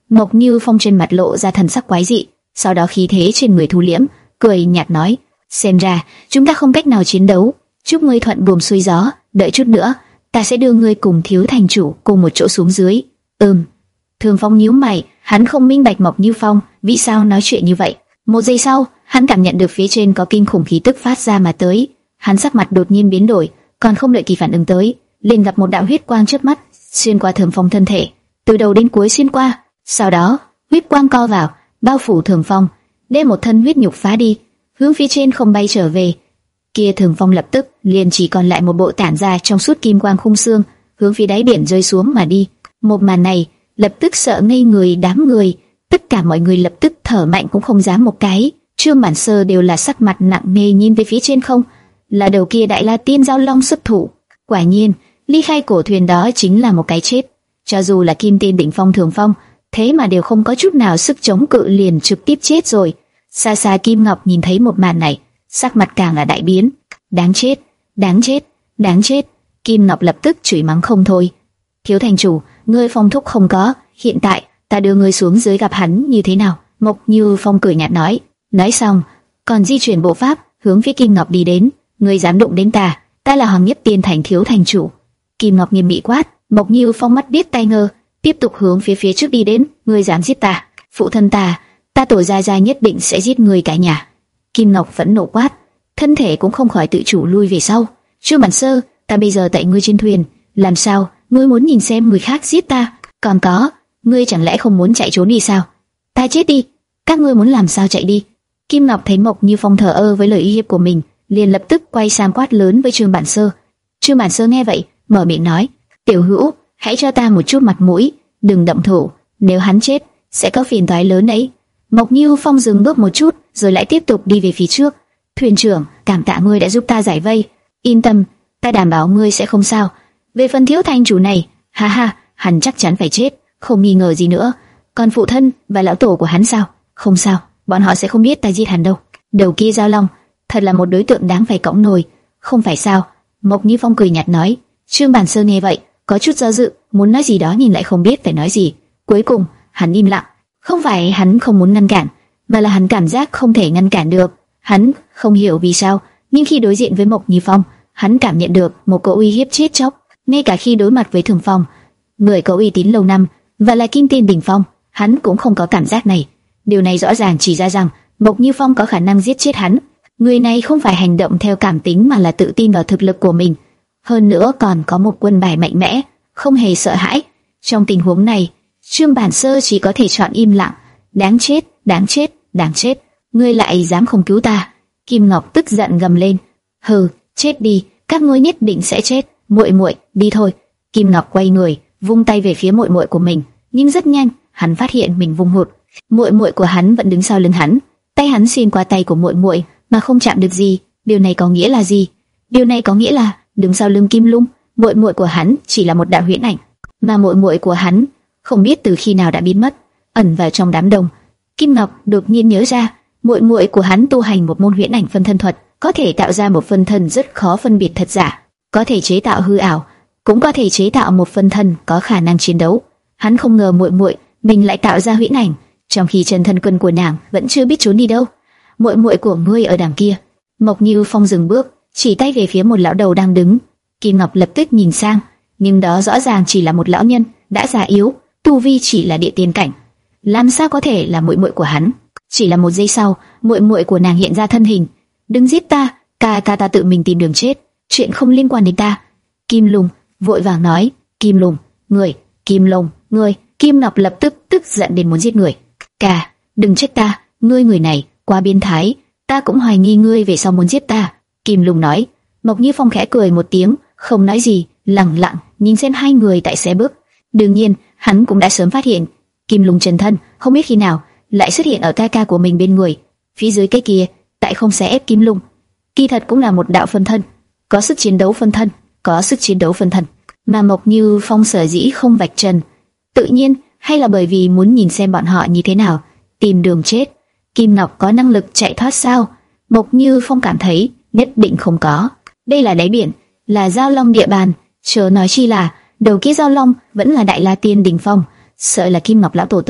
Mộc Như Phong trên mặt lộ ra thần sắc quái dị, sau đó khí thế trên người thu liễm, cười nhạt nói: xem ra chúng ta không cách nào chiến đấu, chúc ngươi thuận buồm xuôi gió, đợi chút nữa ta sẽ đưa ngươi cùng thiếu thành chủ cùng một chỗ xuống dưới. Ừm. Thường Phong nhíu mày, hắn không minh bạch Mộc Như Phong vì sao nói chuyện như vậy. Một giây sau, hắn cảm nhận được phía trên có kinh khủng khí tức phát ra mà tới, hắn sắc mặt đột nhiên biến đổi, còn không đợi kỳ phản ứng tới, liền gặp một đạo huyết quang chớp mắt xuyên qua Thường Phong thân thể, từ đầu đến cuối xuyên qua. Sau đó, huyết quang co vào, bao phủ Thường Phong, đem một thân huyết nhục phá đi, hướng phía trên không bay trở về. Kia Thường Phong lập tức liền chỉ còn lại một bộ tản ra trong suốt kim quang khung xương, hướng phía đáy biển rơi xuống mà đi. Một màn này lập tức sợ ngây người đám người, tất cả mọi người lập tức thở mạnh cũng không dám một cái. Trương Bản Sơ đều là sắc mặt nặng nề nhìn về phía trên không, là đầu kia Đại La Tiên Giao Long xuất thủ. Quả nhiên, ly khai cổ thuyền đó chính là một cái chết. Cho dù là kim tiên đỉnh phong Thường Phong, thế mà đều không có chút nào sức chống cự, liền trực tiếp chết rồi. Xa xa Kim Ngọc nhìn thấy một màn này, sắc mặt càng là đại biến. Đáng chết, đáng chết, đáng chết. Kim Ngọc lập tức chửi mắng không thôi. Thiếu thành chủ, ngươi Phong thúc không có, hiện tại ta đưa ngươi xuống dưới gặp hắn như thế nào? Mộc Như Phong cười nhạt nói. Nói xong, còn di chuyển bộ pháp hướng phía Kim Ngọc đi đến. Ngươi dám đụng đến ta, ta là Hoàng Nhất Tiên Thành thiếu thành chủ. Kim Ngọc nghiêm nghị quát. Mộc Như Phong mắt biết tai ngơ, tiếp tục hướng phía phía trước đi đến. Ngươi dám giết ta, phụ thân ta, ta Tổ gia gia nhất định sẽ giết ngươi cả nhà. Kim Ngọc phẫn nộ quát, thân thể cũng không khỏi tự chủ lui về sau. Trương Bản Sơ, ta bây giờ tại ngươi trên thuyền, làm sao ngươi muốn nhìn xem người khác giết ta? Còn có, ngươi chẳng lẽ không muốn chạy trốn đi sao? Ta chết đi, các ngươi muốn làm sao chạy đi? Kim Ngọc thấy Mộc Như Phong thờ ơ với lời uy hiếp của mình, liền lập tức quay sang quát lớn với Trương Bản Sơ. Trương Bản Sơ nghe vậy, mở miệng nói: Tiểu Hữu, hãy cho ta một chút mặt mũi, đừng động thủ, nếu hắn chết sẽ có phiền toái lớn ấy. Mộc Như Phong dừng bước một chút, rồi lại tiếp tục đi về phía trước. Thuyền trưởng, cảm tạ ngươi đã giúp ta giải vây, yên tâm, ta đảm bảo ngươi sẽ không sao. Về phần thiếu thành chủ này, ha ha, hắn chắc chắn phải chết, không nghi ngờ gì nữa. Còn phụ thân và lão tổ của hắn sao? Không sao, bọn họ sẽ không biết ta giết hắn đâu. Đầu kia Giao Long, thật là một đối tượng đáng phải cõng nồi, không phải sao? Mộc Như Phong cười nhạt nói. Trương Bản Sơ nghe vậy, có chút do dự, muốn nói gì đó nhưng lại không biết phải nói gì. Cuối cùng, hắn im lặng. Không phải hắn không muốn ngăn cản, mà là hắn cảm giác không thể ngăn cản được. Hắn không hiểu vì sao, nhưng khi đối diện với Mộc Như Phong, hắn cảm nhận được một cỗ uy hiếp chết chóc. Ngay cả khi đối mặt với Thường Phong, người có uy tín lâu năm và là kim tiên đỉnh phong, hắn cũng không có cảm giác này. Điều này rõ ràng chỉ ra rằng Mộc Như Phong có khả năng giết chết hắn. Người này không phải hành động theo cảm tính mà là tự tin vào thực lực của mình. Hơn nữa còn có một quân bài mạnh mẽ, không hề sợ hãi. Trong tình huống này, Trương Bản Sơ chỉ có thể chọn im lặng. Đáng chết, đáng chết, đáng chết. Ngươi lại dám không cứu ta? Kim Ngọc tức giận gầm lên. Hừ, chết đi, các ngươi nhất định sẽ chết. Muội muội, đi thôi. Kim Ngọc quay người, vung tay về phía muội muội của mình, nhưng rất nhanh, hắn phát hiện mình vung hụt. Muội muội của hắn vẫn đứng sau lưng hắn, tay hắn xuyên qua tay của muội muội mà không chạm được gì. Điều này có nghĩa là gì? Điều này có nghĩa là đứng sau lưng Kim Lung, muội muội của hắn chỉ là một đạo huyễn ảnh, mà muội muội của hắn không biết từ khi nào đã biến mất, ẩn vào trong đám đông. Kim Ngọc đột nhiên nhớ ra, muội muội của hắn tu hành một môn huyễn ảnh phân thân thuật, có thể tạo ra một phân thân rất khó phân biệt thật giả, có thể chế tạo hư ảo, cũng có thể chế tạo một phân thân có khả năng chiến đấu. Hắn không ngờ muội muội mình lại tạo ra huyễn ảnh, trong khi chân thân quân của nàng vẫn chưa biết trốn đi đâu. Muội muội của ngươi ở đằng kia. Mộc Như Phong dừng bước, chỉ tay về phía một lão đầu đang đứng. Kim Ngọc lập tức nhìn sang, nhưng đó rõ ràng chỉ là một lão nhân đã già yếu, tu vi chỉ là địa tiên cảnh, làm sao có thể là muội muội của hắn? Chỉ là một giây sau, muội muội của nàng hiện ra thân hình. Đừng giết ta, ca ca ta tự mình tìm đường chết, chuyện không liên quan đến ta. Kim Lung vội vàng nói. Kim Lung, người, Kim Lung, người. Kim Ngọc lập tức tức giận đến muốn giết người. Ca, đừng trách ta, ngươi người này quá biến thái, ta cũng hoài nghi ngươi về sau muốn giết ta. Kim Lung nói. Mộc Như Phong khẽ cười một tiếng, không nói gì, lặng lặng nhìn xem hai người tại xe bước. Đương nhiên, hắn cũng đã sớm phát hiện Kim Lung chân thân không biết khi nào lại xuất hiện ở ca ca của mình bên người. Phía dưới cái kia, tại không xé ép Kim Lung, kỳ thật cũng là một đạo phân thân, có sức chiến đấu phân thân, có sức chiến đấu phân thân. Mà Mộc Như Phong sở dĩ không vạch trần, tự nhiên hay là bởi vì muốn nhìn xem bọn họ như thế nào, tìm đường chết. Kim Ngọc có năng lực chạy thoát sao? Mộc Như Phong cảm thấy nhất định không có. Đây là đáy biển, là Giao Long địa bàn, chớ nói chi là đầu kia Giao Long vẫn là Đại La Tiên đỉnh phong, sợ là Kim Ngọc lão tổ tới,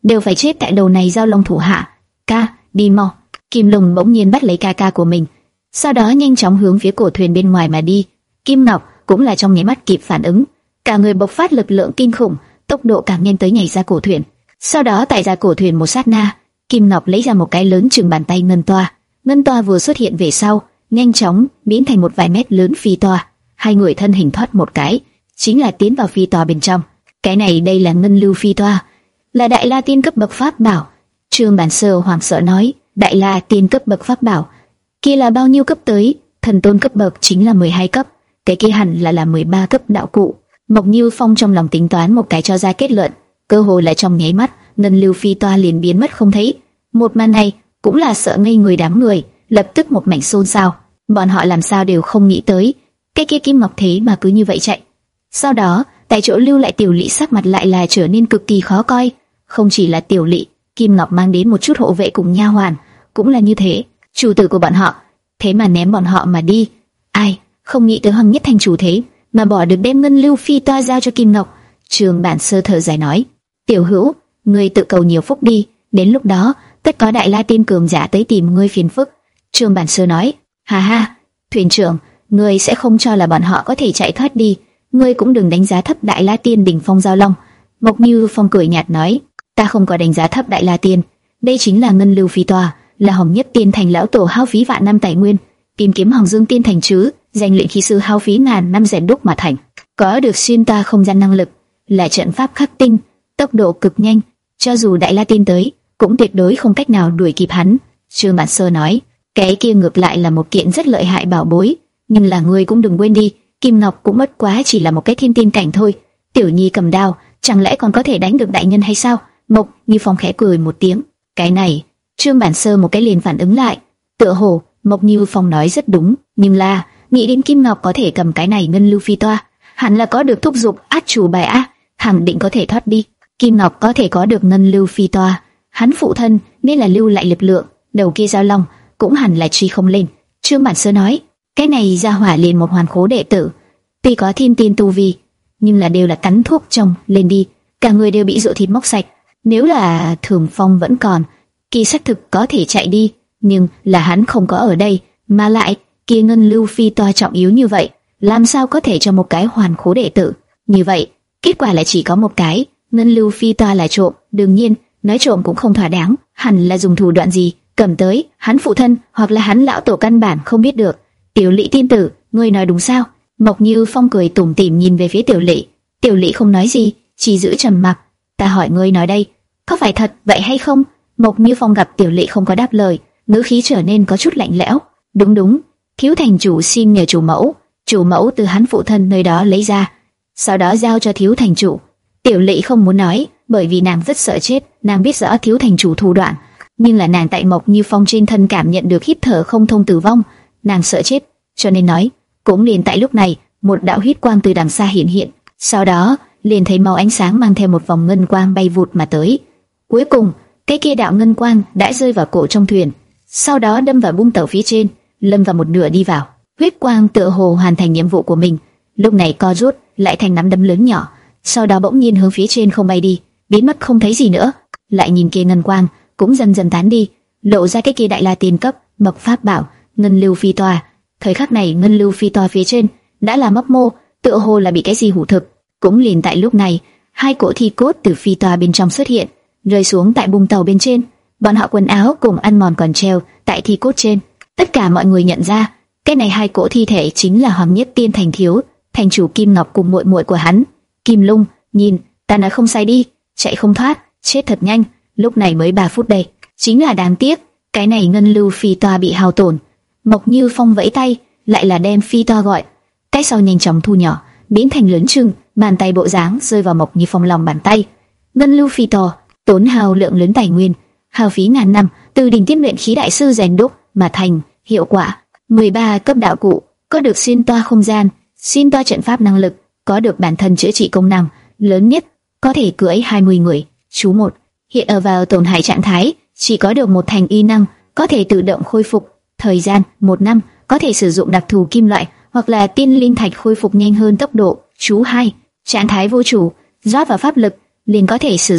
đều phải chết tại đầu này Giao Long thủ hạ. Ca, đi mau! Kim Lung bỗng nhiên bắt lấy ca ca của mình, sau đó nhanh chóng hướng phía cổ thuyền bên ngoài mà đi. Kim Ngọc cũng là trong nháy mắt kịp phản ứng, cả người bộc phát lực lượng kinh khủng, tốc độ càng nhanh tới nhảy ra cổ thuyền. Sau đó tại ra cổ thuyền một sát na, Kim Ngọc lấy ra một cái lớn chừng bàn tay ngân toa. Ngân toa vừa xuất hiện về sau, nhanh chóng biến thành một vài mét lớn phi toa. Hai người thân hình thoát một cái, chính là tiến vào phi toa bên trong. Cái này đây là ngân lưu phi toa, là đại la tiên cấp bậc pháp bảo. Trương Bản Sơ hoảng sợ nói, đại la tiên cấp bậc pháp bảo, kia là bao nhiêu cấp tới? Thần tôn cấp bậc chính là mười hai cấp, cái kia hẳn là là mười ba cấp đạo cụ. Mộc Như Phong trong lòng tính toán một cái cho ra kết luận, cơ hội là trong nháy mắt, ngân lưu phi toa liền biến mất không thấy. Một màn này cũng là sợ ngây người đám người, lập tức một mảnh xôn xao. Bọn họ làm sao đều không nghĩ tới, cái kia Kim Ngọc thế mà cứ như vậy chạy. Sau đó, tại chỗ lưu lại Tiểu Lị sắc mặt lại là trở nên cực kỳ khó coi. Không chỉ là Tiểu Lị, Kim Ngọc mang đến một chút hộ vệ cùng nha hoàn, cũng là như thế. Chủ tử của bọn họ, thế mà ném bọn họ mà đi. Ai, không nghĩ tới Hoàng Nhất Thành chủ thế mà bỏ được đem ngân lưu phi toa giao cho Kim Ngọc. Trường Bản Sơ thở dài nói, Tiểu Hữu, ngươi tự cầu nhiều phúc đi, đến lúc đó tất có đại la tiên cường giả tới tìm ngươi phiền phức. Trường Bản Sơ nói, ha ha, thuyền trưởng, ngươi sẽ không cho là bọn họ có thể chạy thoát đi, ngươi cũng đừng đánh giá thấp đại la tiên đỉnh phong Giao Long. Mộc Như Phong cười nhạt nói, ta không có đánh giá thấp đại la tiên, đây chính là ngân lưu phi toa, là Hồng Nhất Tiên Thành lão tổ hao phí vạn năm tài nguyên tìm kiếm Hoàng Dương Tiên Thành chứ, danh luyện khí sư hao phí ngàn năm rèn đúc mà thành, có được xuyên toa không gian năng lực, là trận pháp khắc tinh, tốc độ cực nhanh, cho dù đại la tiên tới cũng tuyệt đối không cách nào đuổi kịp hắn. Trương Bản Sơ nói, cái kia ngược lại là một kiện rất lợi hại bảo bối, nhưng là ngươi cũng đừng quên đi, Kim Ngọc cũng bất quá chỉ là một cái thiên tiên cảnh thôi, tiểu nhi cầm đao chẳng lẽ còn có thể đánh được đại nhân hay sao? Mộc Như Phong khẽ cười một tiếng, cái này Trương Bản Sơ một cái liền phản ứng lại, tựa hồ Mộc Như Phong nói rất đúng, nhưng là nghĩ đến Kim Ngọc có thể cầm cái này ngân lưu phi toa, hẳn là có được thúc dục át chủ bài a, khẳng định có thể thoát đi. Kim Ngọc có thể có được ngân lưu phi toa, hắn phụ thân nên là lưu lại lực lượng, đầu kia Giao Long cũng hẳn là truy không lên. Trương Bản Sơ nói, cái này ra hỏa liền một hoàn khố đệ tử, tuy có thiên tiên tu vi, nhưng là đều là cắn thuốc trồng lên đi, cả người đều bị rượu thịt móc sạch. Nếu là Thường Phong vẫn còn, kỳ xác thực có thể chạy đi, nhưng là hắn không có ở đây, mà lại kia ngân lưu phi toa trọng yếu như vậy, làm sao có thể cho một cái hoàn khố đệ tử? Như vậy, kết quả là chỉ có một cái, ngân lưu phi toa là trộm. Đương nhiên, nói trộm cũng không thỏa đáng, hẳn là dùng thủ đoạn gì cầm tới, hắn phụ thân hoặc là hắn lão tổ căn bản không biết được. Tiểu Lị tiên tử, ngươi nói đúng sao? Mộc Như Phong cười tủm tỉm nhìn về phía Tiểu Lị. Tiểu Lị không nói gì, chỉ giữ trầm mặc. Ta hỏi ngươi nói đây, có phải thật vậy hay không? Mộc Như Phong gặp Tiểu Lị không có đáp lời, ngữ khí trở nên có chút lạnh lẽo. Đúng đúng, thiếu thành chủ xin nhờ chủ mẫu, chủ mẫu từ hắn phụ thân nơi đó lấy ra, sau đó giao cho thiếu thành chủ. Tiểu Lị không muốn nói, bởi vì nàng rất sợ chết, nàng biết rõ thiếu thành chủ thủ đoạn, nhưng là nàng tại Mộc Như Phong trên thân cảm nhận được hít thở không thông tử vong, nàng sợ chết, cho nên nói. Cũng liền tại lúc này, một đạo huyết quang từ đằng xa hiện hiện, sau đó liền thấy màu ánh sáng mang theo một vòng ngân quang bay vụt mà tới. Cuối cùng, cái kia đạo ngân quang đã rơi vào cổ trong thuyền, sau đó đâm vào bung tàu phía trên, lâm vào một nửa đi vào. Huyết quang tựa hồ hoàn thành nhiệm vụ của mình, lúc này co rút lại thành nắm đấm lớn nhỏ, sau đó bỗng nhiên hướng phía trên không bay đi, biến mất không thấy gì nữa. Lại nhìn kia ngân quang cũng dần dần tán đi, lộ ra cái kia đại la tiên cấp bậc pháp bảo ngân lưu phi toa. Thời khắc này ngân lưu phi toa phía trên đã là mấp mô, tựa hồ là bị cái gì hủ thực. Cũng liền tại lúc này, hai cỗ thi cốt từ phi toa bên trong xuất hiện, rơi xuống tại bung tàu bên trên. Bọn họ quần áo cùng ăn mòn còn treo tại thi cốt trên. Tất cả mọi người nhận ra, cái này hai cỗ thi thể chính là Hoàng Nhất Tiên Thành thiếu thành chủ Kim Ngọc cùng muội muội của hắn, Kim Lung. Nhìn, ta nói không sai đi, chạy không thoát, chết thật nhanh. Lúc này mới ba phút đây, chính là đáng tiếc, cái này ngân lưu phi toa bị hao tổn. Mộc Như Phong vẫy tay, lại là đem phi toa gọi, cái sau nhanh chóng thu nhỏ, biến thành lớn chừng bàn tay bộ dáng, rơi vào Mộc Như Phong lòng bàn tay. Ngân lưu phi toa tốn hao lượng lớn tài nguyên, hao phí ngàn năm từ đỉnh tiết luyện khí đại sư rèn đúc mà thành, hiệu quả mười ba cấp đạo cụ, có được xuyên toa không gian, xuyên toa trận pháp năng lực, có được bản thân chữa trị công năng, lớn nhất có thể cưỡi hai mươi người. Chú một, hiện ở vào tổn hại trạng thái, chỉ có được một thành y năng, có thể tự động khôi phục, thời gian một năm, có thể sử dụng đặc thù kim loại hoặc là tiên linh thạch khôi phục nhanh hơn tốc độ. Chú hai, trạng thái vô chủ, rót vào pháp lực liền có thể sử dụng,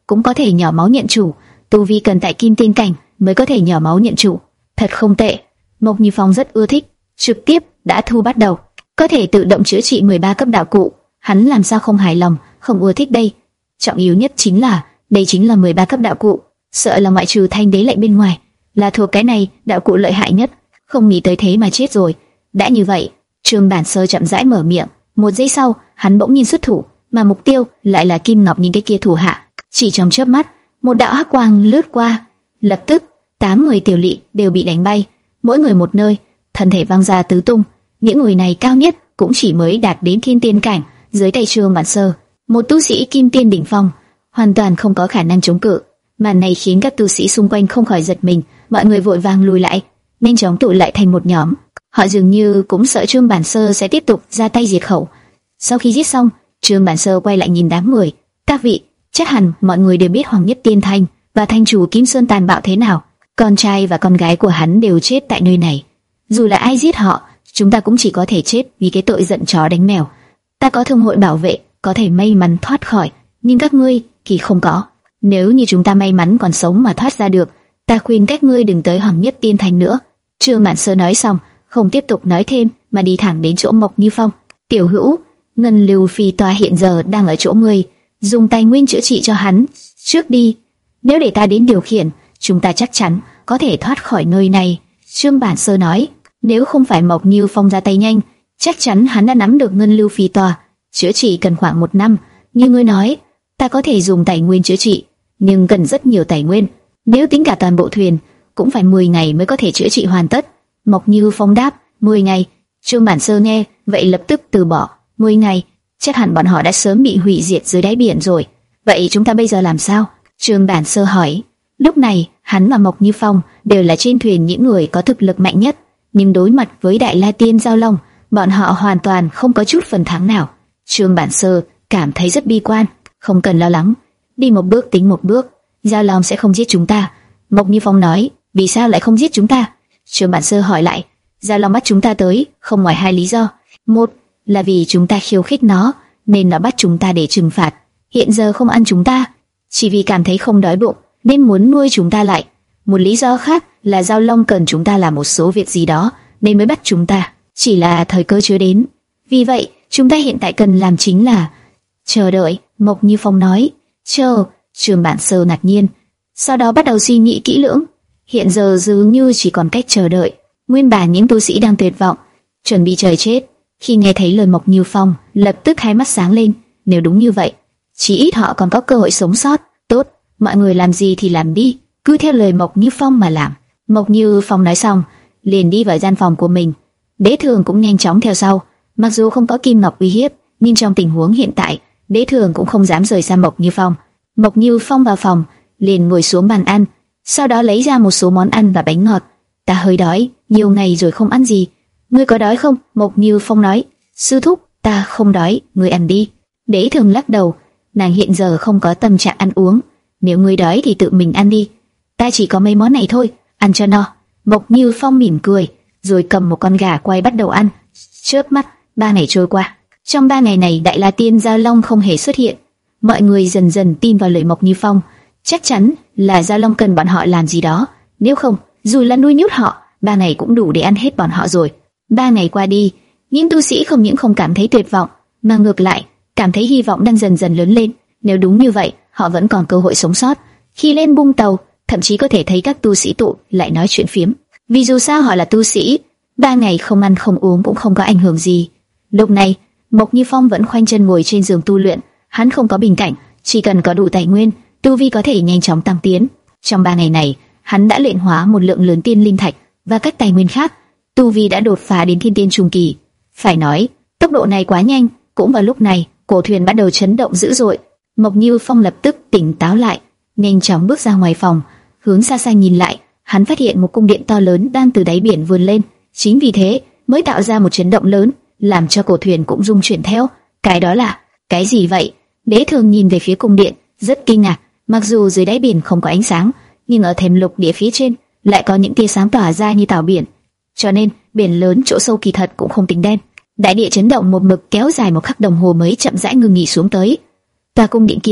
cũng có thể nhỏ máu nhận chủ, tu vi cần tại kim tiên cảnh mới có thể nhỏ máu nhận chủ. Thật không tệ. Mộc Như Phong rất ưa thích, trực tiếp đã thu bắt đầu, có thể tự động chữa trị mười ba cấp đạo cụ. Hắn làm sao không hài lòng, không ưa thích đây. Trọng yếu nhất chính là đây chính là mười ba cấp đạo cụ, sợ là ngoại trừ thanh đế lệnh bên ngoài, là thuộc cái này đạo cụ lợi hại nhất. Không nghĩ tới thế mà chết rồi. Đã như vậy, Trương Bản Sơ chậm rãi mở miệng. Một giây sau, hắn bỗng nhiên xuất thủ, mà mục tiêu lại là Kim Ngọc nhìn cái kia thủ hạ. Chỉ trong chớp mắt, một đạo hắc quang lướt qua, lập tức tám người tiểu lỵ đều bị đánh bay, mỗi người một nơi, thân thể văng ra tứ tung. Những người này cao nhất cũng chỉ mới đạt đến thiên tiên cảnh, dưới tay Trương Bản Sơ, một tu sĩ kim tiên đỉnh phong, hoàn toàn không có khả năng chống cự. Màn này khiến các tu sĩ xung quanh không khỏi giật mình, mọi người vội vàng lùi lại, nhanh chóng tụ lại thành một nhóm. Họ dường như cũng sợ Trương Bản Sơ sẽ tiếp tục ra tay diệt khẩu. Sau khi giết xong, Trương Bản Sơ quay lại nhìn đám người. Các vị, chắc hẳn mọi người đều biết Hoàng Nhất Tiên Thanh và thanh chủ Kim Sơn tàn bạo thế nào. Con trai và con gái của hắn đều chết tại nơi này. Dù là ai giết họ, chúng ta cũng chỉ có thể chết vì cái tội giận chó đánh mèo. Ta có thương hội bảo vệ, có thể may mắn thoát khỏi, nhưng các ngươi thì không có. Nếu như chúng ta may mắn còn sống mà thoát ra được, ta khuyên các ngươi đừng tới Hoàng Nhất Tiên Thành nữa. Trương Bản Sơ nói xong, không tiếp tục nói thêm mà đi thẳng đến chỗ Mộc Như Phong. Tiểu Hữu, Ngân Lưu Phi Toa hiện giờ đang ở chỗ ngươi, dùng tài nguyên chữa trị cho hắn trước đi. Nếu để ta đến điều khiển, chúng ta chắc chắn có thể thoát khỏi nơi này. Trương Bản Sơ nói, nếu không phải Mộc Như Phong ra tay nhanh, chắc chắn hắn đã nắm được Ngân Lưu Phi Toa. Chữa trị cần khoảng một năm, như ngươi nói, ta có thể dùng tài nguyên chữa trị, nhưng cần rất nhiều tài nguyên. Nếu tính cả toàn bộ thuyền, cũng phải mười ngày mới có thể chữa trị hoàn tất. Mộc Như Phong đáp, mười ngày. Trương Bản Sơ nghe vậy lập tức từ bỏ. mười ngày, chắc hẳn bọn họ đã sớm bị hủy diệt dưới đáy biển rồi. Vậy chúng ta bây giờ làm sao? Trương Bản Sơ hỏi. Lúc này, hắn và Mộc Như Phong đều là trên thuyền những người có thực lực mạnh nhất, nhưng đối mặt với Đại La Tiên Giao Long, bọn họ hoàn toàn không có chút phần thắng nào. Trương Bản Sơ cảm thấy rất bi quan. Không cần lo lắng, đi một bước tính một bước, Giao Long sẽ không giết chúng ta. Mộc Như Phong nói. Vì sao lại không giết chúng ta? Trương Bản Sơ hỏi lại. Giao Long bắt chúng ta tới không ngoài hai lý do. Một là vì chúng ta khiêu khích nó, nên nó bắt chúng ta để trừng phạt. Hiện giờ không ăn chúng ta, chỉ vì cảm thấy không đói bụng nên muốn nuôi chúng ta lại. Một lý do khác là Giao Long cần chúng ta làm một số việc gì đó nên mới bắt chúng ta, chỉ là thời cơ chưa đến. Vì vậy chúng ta hiện tại cần làm chính là chờ đợi. Mộc Như Phong nói. Chờ. Trương Bản Sơ ngạc nhiên, sau đó bắt đầu suy nghĩ kỹ lưỡng. Hiện giờ dường như chỉ còn cách chờ đợi. Nguyên bản những tu sĩ đang tuyệt vọng, chuẩn bị trời chết, khi nghe thấy lời Mộc Như Phong, lập tức hai mắt sáng lên. Nếu đúng như vậy, chỉ ít họ còn có cơ hội sống sót. Tốt, mọi người làm gì thì làm đi, cứ theo lời Mộc Như Phong mà làm. Mộc Như Phong nói xong, liền đi vào gian phòng của mình. Đế Thường cũng nhanh chóng theo sau. Mặc dù không có Kim Ngọc uy hiếp, nhưng trong tình huống hiện tại, Đế Thường cũng không dám rời xa Mộc Như Phong. Mộc Như Phong vào phòng, liền ngồi xuống bàn ăn, sau đó lấy ra một số món ăn và bánh ngọt. Ta hơi đói, nhiều ngày rồi không ăn gì. Ngươi có đói không? Mộc Như Phong nói. Sư thúc, ta không đói, ngươi ăn đi. Đế Thường lắc đầu, nàng hiện giờ không có tâm trạng ăn uống. Nếu ngươi đói thì tự mình ăn đi. Ta chỉ có mấy món này thôi, ăn cho no. Mộc Như Phong mỉm cười, rồi cầm một con gà quay bắt đầu ăn. Chớp mắt, ba ngày trôi qua. Trong ba ngày này, Đại La Tiên Giao Long không hề xuất hiện. Mọi người dần dần tin vào lời Mộc Như Phong, chắc chắn là Giao Long cần bọn họ làm gì đó. Nếu không, dù là nuôi nhốt họ, ba ngày cũng đủ để ăn hết bọn họ rồi. Ba ngày qua đi, những tu sĩ không những không cảm thấy tuyệt vọng, mà ngược lại cảm thấy hy vọng đang dần dần lớn lên. Nếu đúng như vậy, họ vẫn còn cơ hội sống sót. Khi lên bung tàu, thậm chí có thể thấy các tu sĩ tụ lại nói chuyện phiếm. Vì dù sao họ là tu sĩ, ba ngày không ăn không uống cũng không có ảnh hưởng gì. Lúc này, Mộc Như Phong vẫn khoanh chân ngồi trên giường tu luyện. Hắn không có bình cảnh, chỉ cần có đủ tài nguyên, tu vi có thể nhanh chóng tăng tiến. Trong ba ngày này, hắn đã luyện hóa một lượng lớn tiên linh thạch và các tài nguyên khác, tu vi đã đột phá đến thiên tiên trung kỳ. Phải nói, tốc độ này quá nhanh. Cũng vào lúc này, cổ thuyền bắt đầu chấn động dữ dội. Mộc Như Phong lập tức tỉnh táo lại, nhanh chóng bước ra ngoài phòng, hướng xa xa nhìn lại. Hắn phát hiện một cung điện to lớn đang từ đáy biển vươn lên. Chính vì thế mới tạo ra một chấn động lớn, làm cho cổ thuyền cũng rung chuyển theo. Cái đó là cái gì vậy? Đế Thường nhìn về phía cung điện, rất kinh ngạc. Mặc dù dưới đáy biển không có ánh sáng, nhưng ở thềm lục địa phía trên lại có những tia sáng tỏa ra như tảo biển, cho nên biển lớn chỗ sâu kỳ thật cũng không tính đen. Đại địa chấn động một mực kéo dài một khắc đồng hồ mới chậm rãi ngừng nghỉ xuống tới. Tòa cung điện kia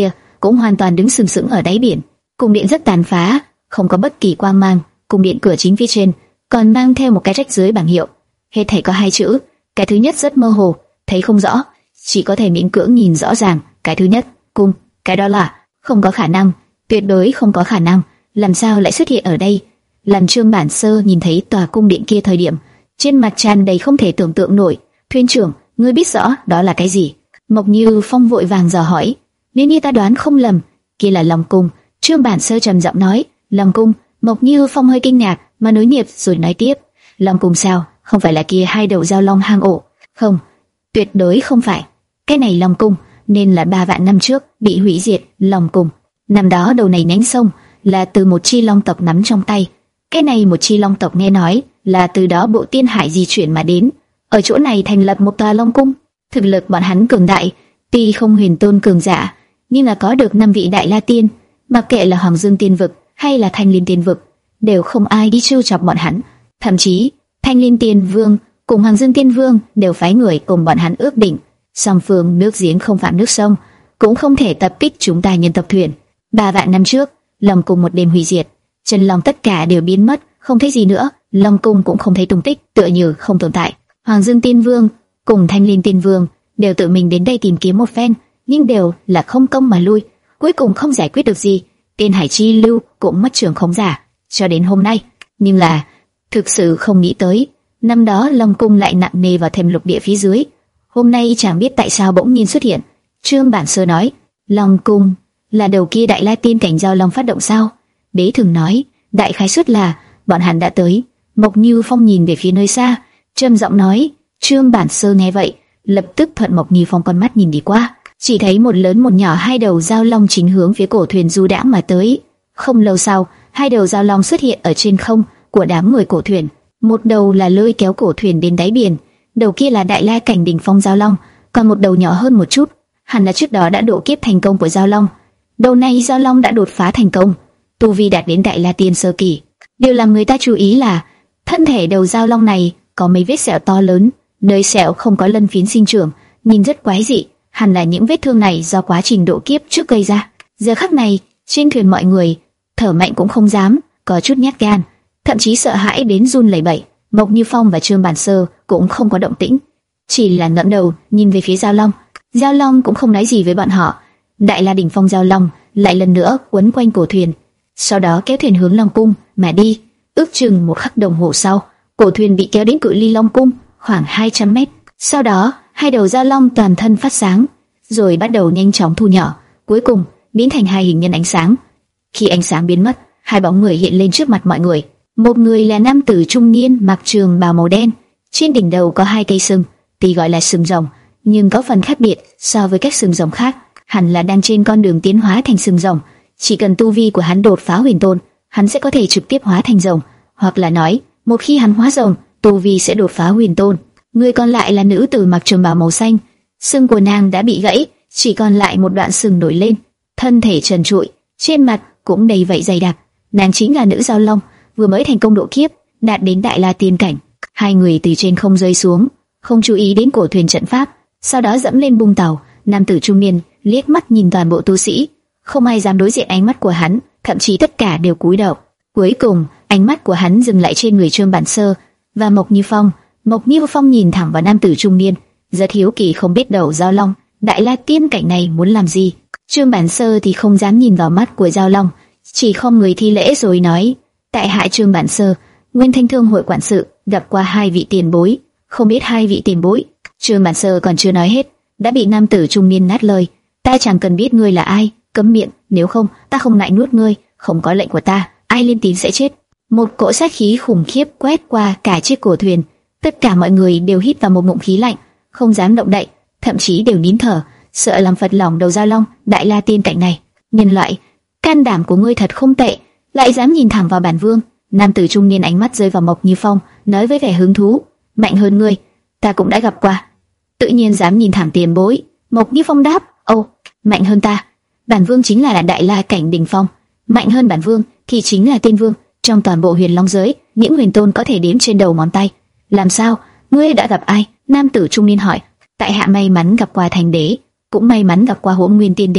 cũng hoàn toàn đứng sừng sững ở đáy biển. Cung điện rất tàn phá, không có bất kỳ quang mang. Cung điện cửa chính phía trên còn mang theo một cái rách dưới bảng hiệu, hết thảy có hai chữ. Cái thứ nhất rất mơ hồ, thấy không rõ, chỉ có thể miễn cưỡng nhìn rõ ràng. Cái thứ nhất, cung, cái đó là không có khả năng, tuyệt đối không có khả năng. Làm sao lại xuất hiện ở đây? Làm Trương Bản Sơ nhìn thấy tòa cung điện kia thời điểm, trên mặt tràn đầy không thể tưởng tượng nổi. Thuyền trưởng, ngươi biết rõ đó là cái gì? Mộc Như Phong vội vàng dò hỏi. Nếu như ta đoán không lầm, kia là Long cung. Trương Bản Sơ trầm giọng nói. Long cung. Mộc Như Phong hơi kinh ngạc, mà nối nghiệp rồi nói tiếp. Long cung sao? Không phải là kia hai đầu giao long hang ổ? Không, tuyệt đối không phải. Cái này Long cung nên là ba vạn năm trước bị hủy diệt. Long cung năm đó đầu này nhánh sông là từ một chi long tộc nắm trong tay. Cái này một chi long tộc nghe nói là từ đó bộ tiên hải di chuyển mà đến, ở chỗ này thành lập một tòa long cung. Thực lực bọn hắn cường đại, tuy không huyền tôn cường giả, nhưng là có được năm vị đại la tiên, mặc kệ là Hoàng Dương Tiên vực hay là Thanh Liên Tiên vực, đều không ai đi trêu chọc bọn hắn. Thậm chí Thanh Liên Tiên Vương cùng Hoàng Dương Tiên Vương đều phái người cùng bọn hắn ước định, song phương nước giếng không phạm nước sông, cũng không thể tập kích chúng ta nhân tộc thuyền. Ba vạn năm trước, Long cung một đêm hủy diệt, chân long tất cả đều biến mất, không thấy gì nữa. Long cung cũng không thấy tung tích, tựa như không tồn tại. Hoàng Dương Tiên Vương cùng Thanh Liên Tiên Vương đều tự mình đến đây tìm kiếm một phen, nhưng đều là không công mà lui, cuối cùng không giải quyết được gì. Tiên Hải Chi Lưu cũng mất trường khống giả cho đến hôm nay. Nhưng là thực sự không nghĩ tới, năm đó Long cung lại nặng nề vào thềm lục địa phía dưới, hôm nay chẳng biết tại sao bỗng nhiên xuất hiện. Trương Bản Sơ nói, Long cung là đầu kia đại la tiên cảnh giao long phát động sao? Đế Thường nói, đại khái suất là bọn hắn đã tới. Mộc Như Phong nhìn về phía nơi xa, trầm giọng nói. Trương Bản Sơ nghe vậy, lập tức thuận Mộc Như Phong con mắt nhìn đi qua, chỉ thấy một lớn một nhỏ hai đầu giao long chính hướng phía cổ thuyền du đãng mà tới. Không lâu sau, hai đầu giao long xuất hiện ở trên không của đám người cổ thuyền. Một đầu là lôi kéo cổ thuyền đến đáy biển, đầu kia là đại la cảnh đỉnh phong giao long, còn một đầu nhỏ hơn một chút, hẳn là trước đó đã độ kiếp thành công của giao long. Đầu này giao long đã đột phá thành công, tu vi đạt đến đại la tiên sơ kỳ. Điều làm người ta chú ý là thân thể đầu giao long này có mấy vết sẹo to lớn, nơi sẹo không có lân phiến sinh trưởng, nhìn rất quái dị, hẳn là những vết thương này do quá trình độ kiếp trước gây ra. Giờ khắc này, trên thuyền mọi người thở mạnh cũng không dám, có chút nhát gan, thậm chí sợ hãi đến run lẩy bẩy. Mộc Như Phong và Trương Bản Sơ cũng không có động tĩnh, chỉ là ngẩng đầu nhìn về phía giao long. Giao long cũng không nói gì với bọn họ. Đại la đỉnh phong giao long lại lần nữa quấn quanh cổ thuyền, sau đó kéo thuyền hướng Long cung mà đi. Ước chừng một khắc đồng hồ sau, cổ thuyền bị kéo đến cự ly Long cung khoảng hai trăm mét. Sau đó, hai đầu giao long toàn thân phát sáng, rồi bắt đầu nhanh chóng thu nhỏ, cuối cùng biến thành hai hình nhân ánh sáng. Khi ánh sáng biến mất, hai bóng người hiện lên trước mặt mọi người. Một người là nam tử trung niên mặc trường bào màu đen, trên đỉnh đầu có hai cây sừng, tuy gọi là sừng rồng, nhưng có phần khác biệt so với các sừng rồng khác, hẳn là đang trên con đường tiến hóa thành sừng rồng. Chỉ cần tu vi của hắn đột phá huyền tôn, hắn sẽ có thể trực tiếp hóa thành rồng, hoặc là nói, một khi hắn hóa rồng, tu vi sẽ đột phá huyền tôn. Người còn lại là nữ tử mặc trường bào màu xanh, sừng của nàng đã bị gãy, chỉ còn lại một đoạn sừng nổi lên, thân thể trần trụi, trên mặt cũng đầy vảy dày đặc. Nàng chính là nữ giao long, vừa mới thành công độ kiếp, đạt đến đại la tiên cảnh. Hai người từ trên không rơi xuống, không chú ý đến cổ thuyền trận pháp, sau đó dẫm lên bung tàu. Nam tử trung niên liếc mắt nhìn toàn bộ tu sĩ, không ai dám đối diện ánh mắt của hắn, thậm chí tất cả đều cúi đầu. Cuối cùng, ánh mắt của hắn dừng lại trên người Trương Bản Sơ và Mộc Như Phong. Mộc Như Phong nhìn thẳng vào nam tử trung niên, rất hiếu kỳ không biết đầu giao long đại la tiên cảnh này muốn làm gì. Trương Bản Sơ thì không dám nhìn vào mắt của giao long, chỉ không người thi lễ rồi nói: tại hạ Trương Bản Sơ, Nguyên Thanh Thương hội quản sự, gặp qua hai vị tiền bối, không biết hai vị tiền bối. Trương Bản Sơ còn chưa nói hết, đã bị nam tử trung niên ngắt lời: ta chẳng cần biết ngươi là ai, cấm miệng, nếu không ta không ngại nuốt ngươi, không có lệnh của ta, ai lên tiếng sẽ chết. Một cỗ sát khí khủng khiếp quét qua cả chiếc cổ thuyền, tất cả mọi người đều hít vào một ngụm khí lạnh, không dám động đậy, thậm chí đều nín thở, sợ làm phật lòng đầu giao long đại la tiên cảnh này. Nhân loại, can đảm của ngươi thật không tệ, lại dám nhìn thẳng vào bản vương. Nam tử trung niên ánh mắt rơi vào Mộc Như Phong, nói với vẻ hứng thú: mạnh hơn ngươi, ta cũng đã gặp qua, tự nhiên dám nhìn thẳng tiền bối. Mộc Như Phong đáp: ồ, mạnh hơn ta, bản vương chính là đại la cảnh đỉnh phong, mạnh hơn bản vương thì chính là tiên vương. Trong toàn bộ huyền long giới, những huyền tôn có thể đếm trên đầu ngón tay. Làm sao, ngươi đã gặp ai? Nam tử trung niên hỏi. Tại hạ may mắn gặp qua thành đế, cũng may mắn gặp qua Hỗn Nguyên tiên đế,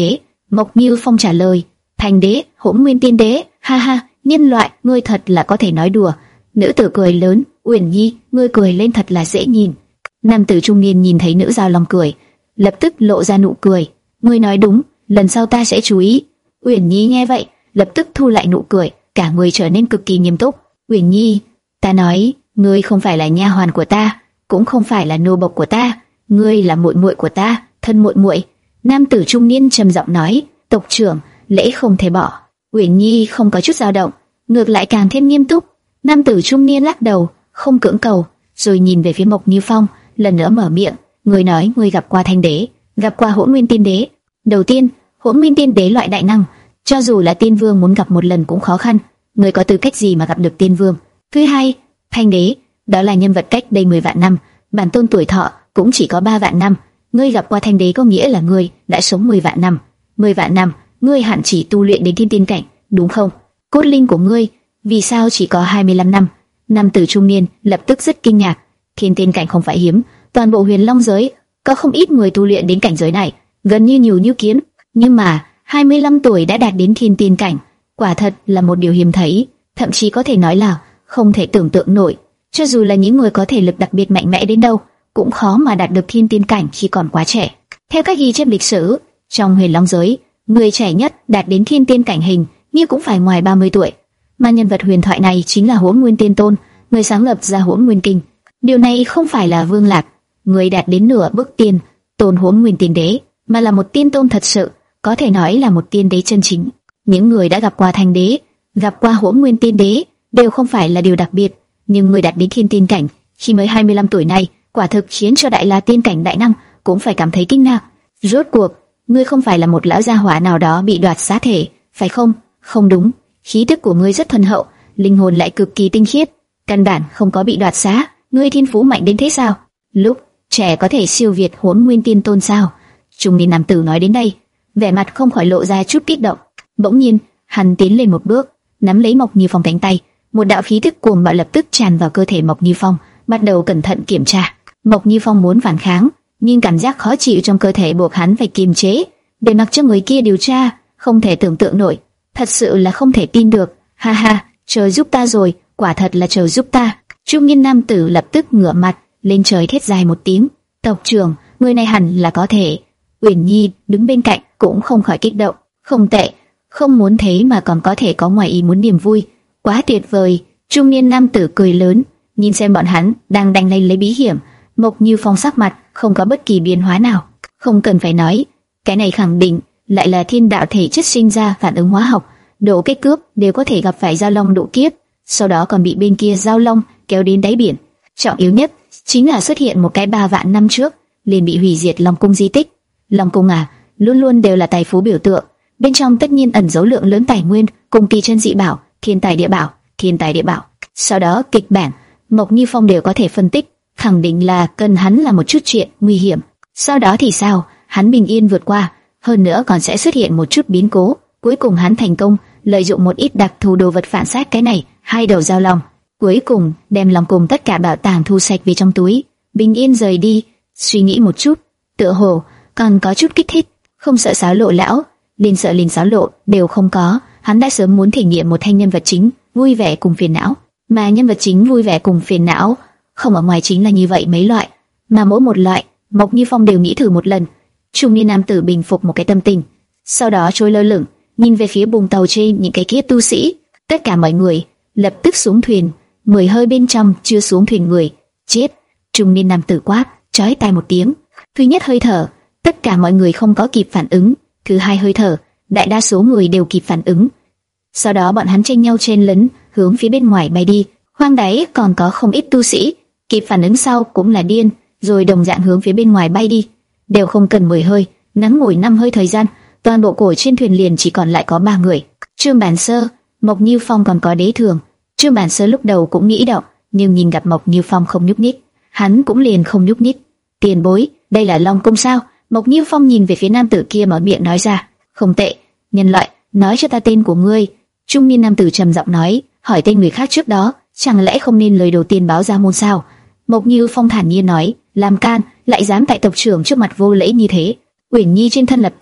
Mộc Như Phong trả lời, Thành đế, Hỗn Nguyên Tiên đế, ha ha, nhân loại, ngươi thật là có thể nói đùa. Nữ tử cười lớn, Uyển Nhi, ngươi cười lên thật là dễ nhìn. Nam tử trung niên nhìn thấy nữ giao long cười, lập tức lộ ra nụ cười, ngươi nói đúng, lần sau ta sẽ chú ý. Uyển Nhi nghe vậy, lập tức thu lại nụ cười, cả người trở nên cực kỳ nghiêm túc. Uyển Nhi, ta nói, ngươi không phải là nha hoàn của ta, cũng không phải là nô bộc của ta, ngươi là muội muội của ta, thân muội muội. Nam tử trung niên trầm giọng nói, tộc trưởng, lễ không thể bỏ. Uyển Nhi không có chút dao động, ngược lại càng thêm nghiêm túc. Nam tử trung niên lắc đầu, không cưỡng cầu, rồi nhìn về phía Mộc Như Phong, lần nữa mở miệng, ngươi nói ngươi gặp qua Thanh đế, gặp qua Hỗn Nguyên Tiên đế. Đầu tiên, Hỗn Nguyên Tiên đế loại đại năng, cho dù là tiên vương muốn gặp một lần cũng khó khăn, ngươi có tư cách gì mà gặp được tiên vương? Thứ hai, Thanh đế, đó là nhân vật cách đây mười vạn năm, bản tôn tuổi thọ cũng chỉ có ba vạn năm, ngươi gặp qua Thanh đế có nghĩa là ngươi đã sống mười vạn năm. mười vạn năm, ngươi hẳn chỉ tu luyện đến thiên tiên cảnh, đúng không? Cốt linh của ngươi vì sao chỉ có hai mươi lăm năm? Nam tử trung niên lập tức rất kinh ngạc, thiên tiên cảnh không phải hiếm, toàn bộ Huyền Long giới có không ít người tu luyện đến cảnh giới này, gần như nhiều như kiến, nhưng mà hai mươi lăm tuổi đã đạt đến thiên tiên cảnh, quả thật là một điều hiếm thấy, thậm chí có thể nói là không thể tưởng tượng nổi. Cho dù là những người có thể lực đặc biệt mạnh mẽ đến đâu, cũng khó mà đạt được thiên tiên cảnh khi còn quá trẻ. Theo các ghi chép lịch sử, trong Huyền Long giới, người trẻ nhất đạt đến thiên tiên cảnh hình như cũng phải ngoài ba mươi tuổi. Mà nhân vật huyền thoại này chính là Hỗn Nguyên Tiên Tôn, người sáng lập ra Hỗn Nguyên Kinh. Điều này không phải là Vương Lạc, người đạt đến nửa bước tiên tôn Hỗn Nguyên Tiên Đế, mà là một tiên tôn thật sự, có thể nói là một tiên đế chân chính. Những người đã gặp qua Thanh đế, gặp qua Hỗn Nguyên Tiên Đế đều không phải là điều đặc biệt, nhưng người đạt đến thiên tiên cảnh khi mới hai mươi lăm tuổi này, quả thực khiến cho đại la tiên cảnh đại năng cũng phải cảm thấy kinh ngạc. Rốt cuộc, ngươi không phải là một lão gia hỏa nào đó bị đoạt xá thể, phải không? Không đúng, khí tức của ngươi rất thuần hậu, linh hồn lại cực kỳ tinh khiết, căn bản không có bị đoạt xá. Ngươi thiên phú mạnh đến thế sao? Lúc trẻ có thể siêu việt Hỗn Nguyên Tiên Tôn sao? Trung niên nam tử nói đến đây, vẻ mặt không khỏi lộ ra chút kích động. Bỗng nhiên, hắn tiến lên một bước, nắm lấy Mộc Như Phong cánh tay, một đạo khí tức cuồng bạo lập tức tràn vào cơ thể Mộc Như Phong, bắt đầu cẩn thận kiểm tra. Mộc Như Phong muốn phản kháng, nhưng cảm giác khó chịu trong cơ thể buộc hắn phải kiềm chế, để mặc cho người kia điều tra. Không thể tưởng tượng nổi, thật sự là không thể tin được. Ha ha, trời giúp ta rồi, quả thật là trời giúp ta. Trung niên nam tử lập tức ngửa mặt lên trời thét dài một tiếng. Tộc trưởng, người này hẳn là có thể. Uyển Nhi đứng bên cạnh cũng không khỏi kích động. Không tệ, không muốn thế mà còn có thể có ngoài ý muốn niềm vui, quá tuyệt vời. Trung niên nam tử cười lớn, nhìn xem bọn hắn đang đánh lên lấy bí hiểm. Mộc Như Phong sắc mặt không có bất kỳ biến hóa nào. Không cần phải nói, cái này khẳng định lại là thiên đạo thể chất sinh ra phản ứng hóa học. Độ kết cướp đều có thể gặp phải giao long độ kiếp, sau đó còn bị bên kia giao long kéo đến đáy biển. Trọng yếu nhất chính là xuất hiện một cái ba vạn năm trước liền bị hủy diệt Long Cung di tích. Long Cung à, luôn luôn đều là tài phú biểu tượng, bên trong tất nhiên ẩn giấu lượng lớn tài nguyên cùng kỳ chân dị bảo, thiên tài địa bảo, thiên tài địa bảo. Sau đó kịch bản Mộc Như Phong đều có thể phân tích, khẳng định là cần hắn là một chút chuyện nguy hiểm. Sau đó thì sao? Hắn bình yên vượt qua, hơn nữa còn sẽ xuất hiện một chút biến cố. Cuối cùng hắn thành công lợi dụng một ít đặc thù đồ vật phản sát cái này hai đầu giao long, cuối cùng đem lòng cùng tất cả bảo tàng thu sạch về trong túi, bình yên rời đi. Suy nghĩ một chút, tựa hồ còn có chút kích thích, không sợ xáo lộ lão, liền sợ liền xáo lộ đều không có. Hắn đã sớm muốn thể nghiệm một thanh nhân vật chính vui vẻ cùng phiền não, mà nhân vật chính vui vẻ cùng phiền não không ở ngoài chính là như vậy mấy loại, mà mỗi một loại Mộc Như Phong đều nghĩ thử một lần. Trung niên nam tử bình phục một cái tâm tình, sau đó trôi lơ lửng nhìn về phía buồng tàu trên những cái kia tu sĩ. Tất cả mọi người lập tức xuống thuyền, mười hơi bên trong chưa xuống thuyền người chết. Trung niên nam tử quát chói tai một tiếng. Thứ nhất hơi thở, tất cả mọi người không có kịp phản ứng. Thứ hai hơi thở, đại đa số người đều kịp phản ứng. Sau đó bọn hắn tranh nhau chen lấn hướng phía bên ngoài bay đi. Khoang đáy còn có không ít tu sĩ kịp phản ứng sau cũng là điên, rồi đồng dạng hướng phía bên ngoài bay đi. Đều không cần mười hơi, ngắn ngủi năm hơi thời gian, toàn bộ cổ trên thuyền liền chỉ còn lại có ba người. Trương Bản Sơ, Mộc Như Phong còn có Đế Thường. Trương Bản Sơ lúc đầu cũng nghĩ động, nhưng nhìn gặp Mộc Như Phong không nhúc nhích, hắn cũng liền không nhúc nhích. Tiền bối, đây là Long Cung sao? Mộc Như Phong nhìn về phía nam tử kia mở miệng nói ra. Không tệ, nhân loại, nói cho ta tên của ngươi. Trung niên nam tử trầm giọng nói, hỏi tên người khác trước đó, chẳng lẽ không nên lời đầu tiên báo ra môn sao? Mộc Như Phong thản nhiên nói, làm can, lại dám tại tộc trưởng trước mặt vô lễ như thế. Uyển Nhi trên thân lập tức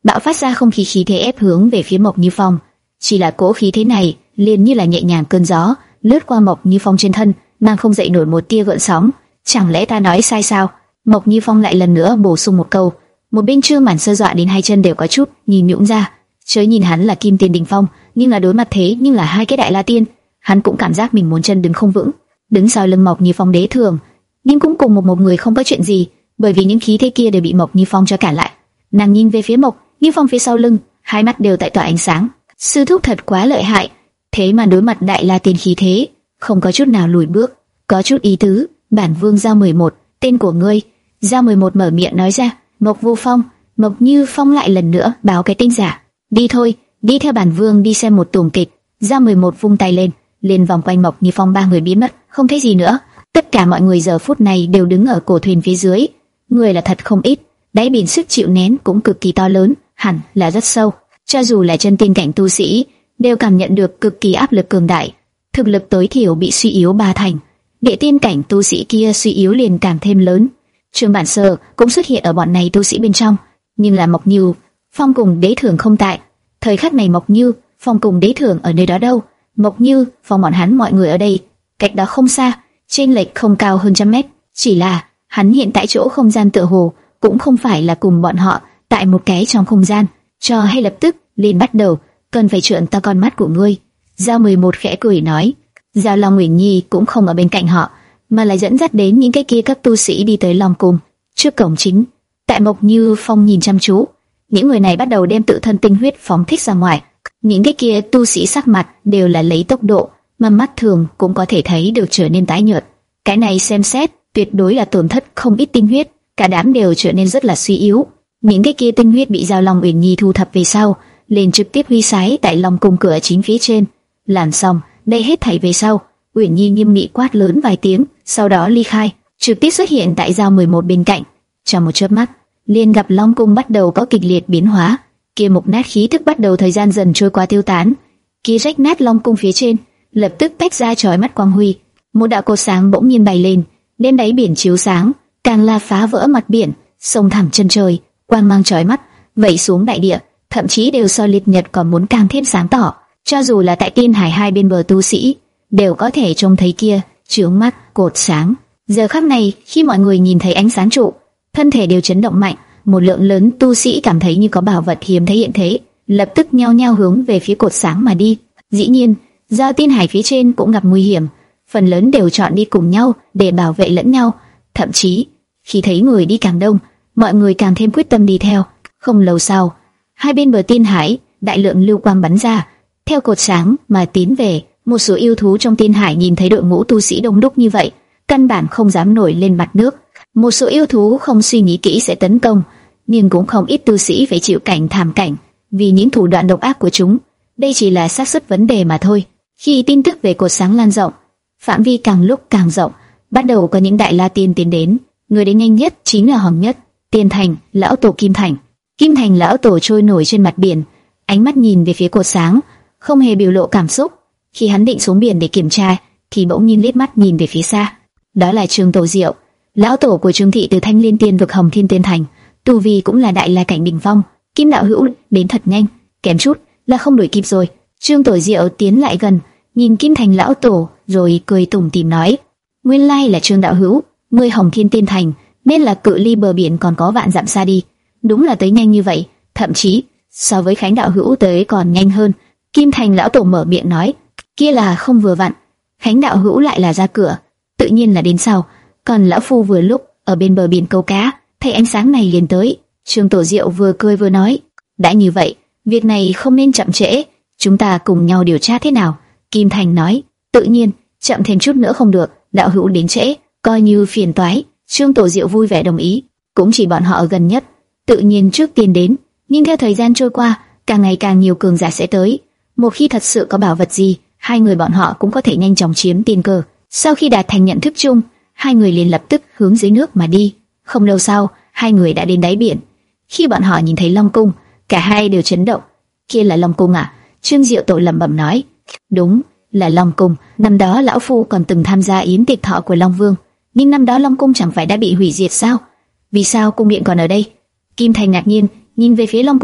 bạo phát ra không khí khí thế ép hướng về phía Mộc Như Phong. Chỉ là cỗ khí thế này liền như là nhẹ nhàng cơn gió lướt qua Mộc Như Phong trên thân, mang không dậy nổi một tia gợn sóng. Chẳng lẽ ta nói sai sao? Mộc Như Phong lại lần nữa bổ sung một câu. Một bên Trương Mạn Sơ dọa đến hai chân đều có chút nhìn nhũn ra. Chớ nhìn hắn là Kim Tiên đỉnh phong, nhưng là đối mặt thế nhưng là hai cái đại la tiên, hắn cũng cảm giác mình muốn chân đứng không vững. Đứng sau lưng Mộc Như Phong đế thường, nhưng cũng cùng một một người không có chuyện gì, bởi vì những khí thế kia đều bị Mộc Như Phong cho cản lại. Nàng nhìn về phía Mộc Như Phong phía sau lưng, hai mắt đều tại tỏa ánh sáng. Sư thúc thật quá lợi hại, thế mà đối mặt đại la tiên khí thế, không có chút nào lùi bước, có chút ý tứ. Bản vương Giao mười một, tên của ngươi. Giao mười một mở miệng nói ra. Mộc Vu Phong. Mộc Như Phong lại lần nữa báo cái tên giả. Đi thôi, đi theo bản vương đi xem một tuồng kịch. Giao mười một vung tay lên, liền vòng quanh Mộc Như Phong ba người biến mất, không thấy gì nữa. Tất cả mọi người giờ phút này đều đứng ở cổ thuyền phía dưới, người là thật không ít, đáy biển sức chịu nén cũng cực kỳ to lớn, hẳn là rất sâu. Cho dù là chân tiên cảnh tu sĩ, đều cảm nhận được cực kỳ áp lực cường đại, thực lực tối thiểu bị suy yếu ba thành. Địa tiên cảnh tu sĩ kia suy yếu liền càng thêm lớn. Trương Bản Sơ cũng xuất hiện ở bọn này tu sĩ bên trong, nhưng là Mộc Như Phong cùng Đế Thường không tại. Thời khắc này Mộc Như Phong cùng Đế Thường ở nơi đó đâu? Mộc Như Phong bọn hắn mọi người ở đây, cách đó không xa, trên lệch không cao hơn trăm mét. Chỉ là hắn hiện tại chỗ không gian tựa hồ cũng không phải là cùng bọn họ tại một cái trong không gian. Cho hay lập tức liền bắt đầu, cần phải trợn to con mắt của ngươi. Giao mười một khẽ cười nói. Giao Long Uyển Nhi cũng không ở bên cạnh họ, mà lại dẫn dắt đến những cái kia các tu sĩ đi tới Long Cung. Trước cổng chính, tại Mộc Như Phong nhìn chăm chú, những người này bắt đầu đem tự thân tinh huyết phóng thích ra ngoài. Những cái kia tu sĩ sắc mặt đều là lấy tốc độ mà mắt thường cũng có thể thấy được trở nên tái nhợt. Cái này xem xét tuyệt đối là tổn thất không ít tinh huyết, cả đám đều trở nên rất là suy yếu. Những cái kia tinh huyết bị Giao Long Uyển Nhi thu thập về sau, liền trực tiếp huy sái tại Long Cung cửa chính phía trên. Làm xong đây hết thảy về sau, Uyển Nhi nghiêm nghị quát lớn vài tiếng, sau đó ly khai, trực tiếp xuất hiện tại Giao mười một bên cạnh. Trong một chớp mắt, liền gặp Long Cung bắt đầu có kịch liệt biến hóa, kia mục nát khí thức bắt đầu thời gian dần trôi qua tiêu tán. Kia rách nát Long Cung phía trên lập tức tách ra chói mắt quang huy, một đạo cột sáng bỗng nhiên bay lên, đem đáy biển chiếu sáng, càng là phá vỡ mặt biển, sông thẳng chân trời, quang mang chói mắt vẩy xuống đại địa, thậm chí đều so liệt nhật còn muốn càng thêm sáng tỏ. Cho dù là tại Tiên Hải hai bên bờ tu sĩ đều có thể trông thấy kia chướng mắt cột sáng. Giờ khắc này, khi mọi người nhìn thấy ánh sáng trụ, thân thể đều chấn động mạnh. Một lượng lớn tu sĩ cảm thấy như có bảo vật hiếm thấy hiện thế, lập tức nhao nhao hướng về phía cột sáng mà đi. Dĩ nhiên, do Tiên Hải phía trên cũng gặp nguy hiểm, phần lớn đều chọn đi cùng nhau để bảo vệ lẫn nhau. Thậm chí, khi thấy người đi càng đông, mọi người càng thêm quyết tâm đi theo. Không lâu sau, hai bên bờ Tiên Hải, đại lượng lưu quang bắn ra, theo cột sáng mà tiến về. Một số yêu thú trong Tiên Hải nhìn thấy đội ngũ tu sĩ đông đúc như vậy, căn bản không dám nổi lên mặt nước. Một số yêu thú không suy nghĩ kỹ sẽ tấn công, nhưng cũng không ít tu sĩ phải chịu cảnh thảm cảnh vì những thủ đoạn độc ác của chúng. Đây chỉ là xác suất vấn đề mà thôi. Khi tin tức về cột sáng lan rộng, phạm vi càng lúc càng rộng, bắt đầu có những đại la tiên tiến đến. Người đến nhanh nhất chính là Hoàng Nhất, Tiên Thành, lão tổ Kim Thành. Kim Thành lão tổ trôi nổi trên mặt biển, ánh mắt nhìn về phía cột sáng, không hề biểu lộ cảm xúc. Khi hắn định xuống biển để kiểm tra, thì bỗng nhiên liếc mắt nhìn về phía xa. Đó là Trương Tổ Diệu, lão tổ của Trương thị từ Thanh Liên Tiên vực Hồng Thiên Tiên Thành, tu vi cũng là đại la cảnh đỉnh phong. Kim đạo hữu đến thật nhanh, kém chút là không đuổi kịp rồi. Trương Tổ Diệu tiến lại gần, nhìn Kim Thành lão tổ, rồi cười tủm tỉm nói: nguyên lai là Trương đạo hữu, ngươi Hồng Thiên Tiên Thành nên là cự ly bờ biển còn có vạn dặm xa đi, đúng là tới nhanh như vậy, thậm chí so với Khánh đạo hữu tới còn nhanh hơn. Kim Thành lão tổ mở miệng nói: kia là không vừa vặn, Khánh đạo hữu lại là ra cửa, tự nhiên là đến sau, còn lão phu vừa lúc ở bên bờ biển câu cá, thấy ánh sáng này liền tới. Trương Tổ Diệu vừa cười vừa nói: đã như vậy, việc này không nên chậm trễ, chúng ta cùng nhau điều tra thế nào? Kim Thành nói: tự nhiên, chậm thêm chút nữa không được, đạo hữu đến trễ, coi như phiền toái. Trương Tổ Diệu vui vẻ đồng ý, cũng chỉ bọn họ ở gần nhất, tự nhiên trước tiên đến. Nhưng theo thời gian trôi qua, càng ngày càng nhiều cường giả sẽ tới. Một khi thật sự có bảo vật gì, hai người bọn họ cũng có thể nhanh chóng chiếm tiên cơ. Sau khi đạt thành nhận thức chung, hai người liền lập tức hướng dưới nước mà đi. Không lâu sau, hai người đã đến đáy biển. Khi bọn họ nhìn thấy Long Cung, cả hai đều chấn động. Kia là Long Cung à? Trương Diệu Tổ lẩm bẩm nói: đúng, là Long Cung. Năm đó lão phu còn từng tham gia yến tiệc thọ của Long Vương, nhưng năm đó Long Cung chẳng phải đã bị hủy diệt sao? Vì sao cung điện còn ở đây? Kim Thành ngạc nhiên nhìn về phía Long Cung.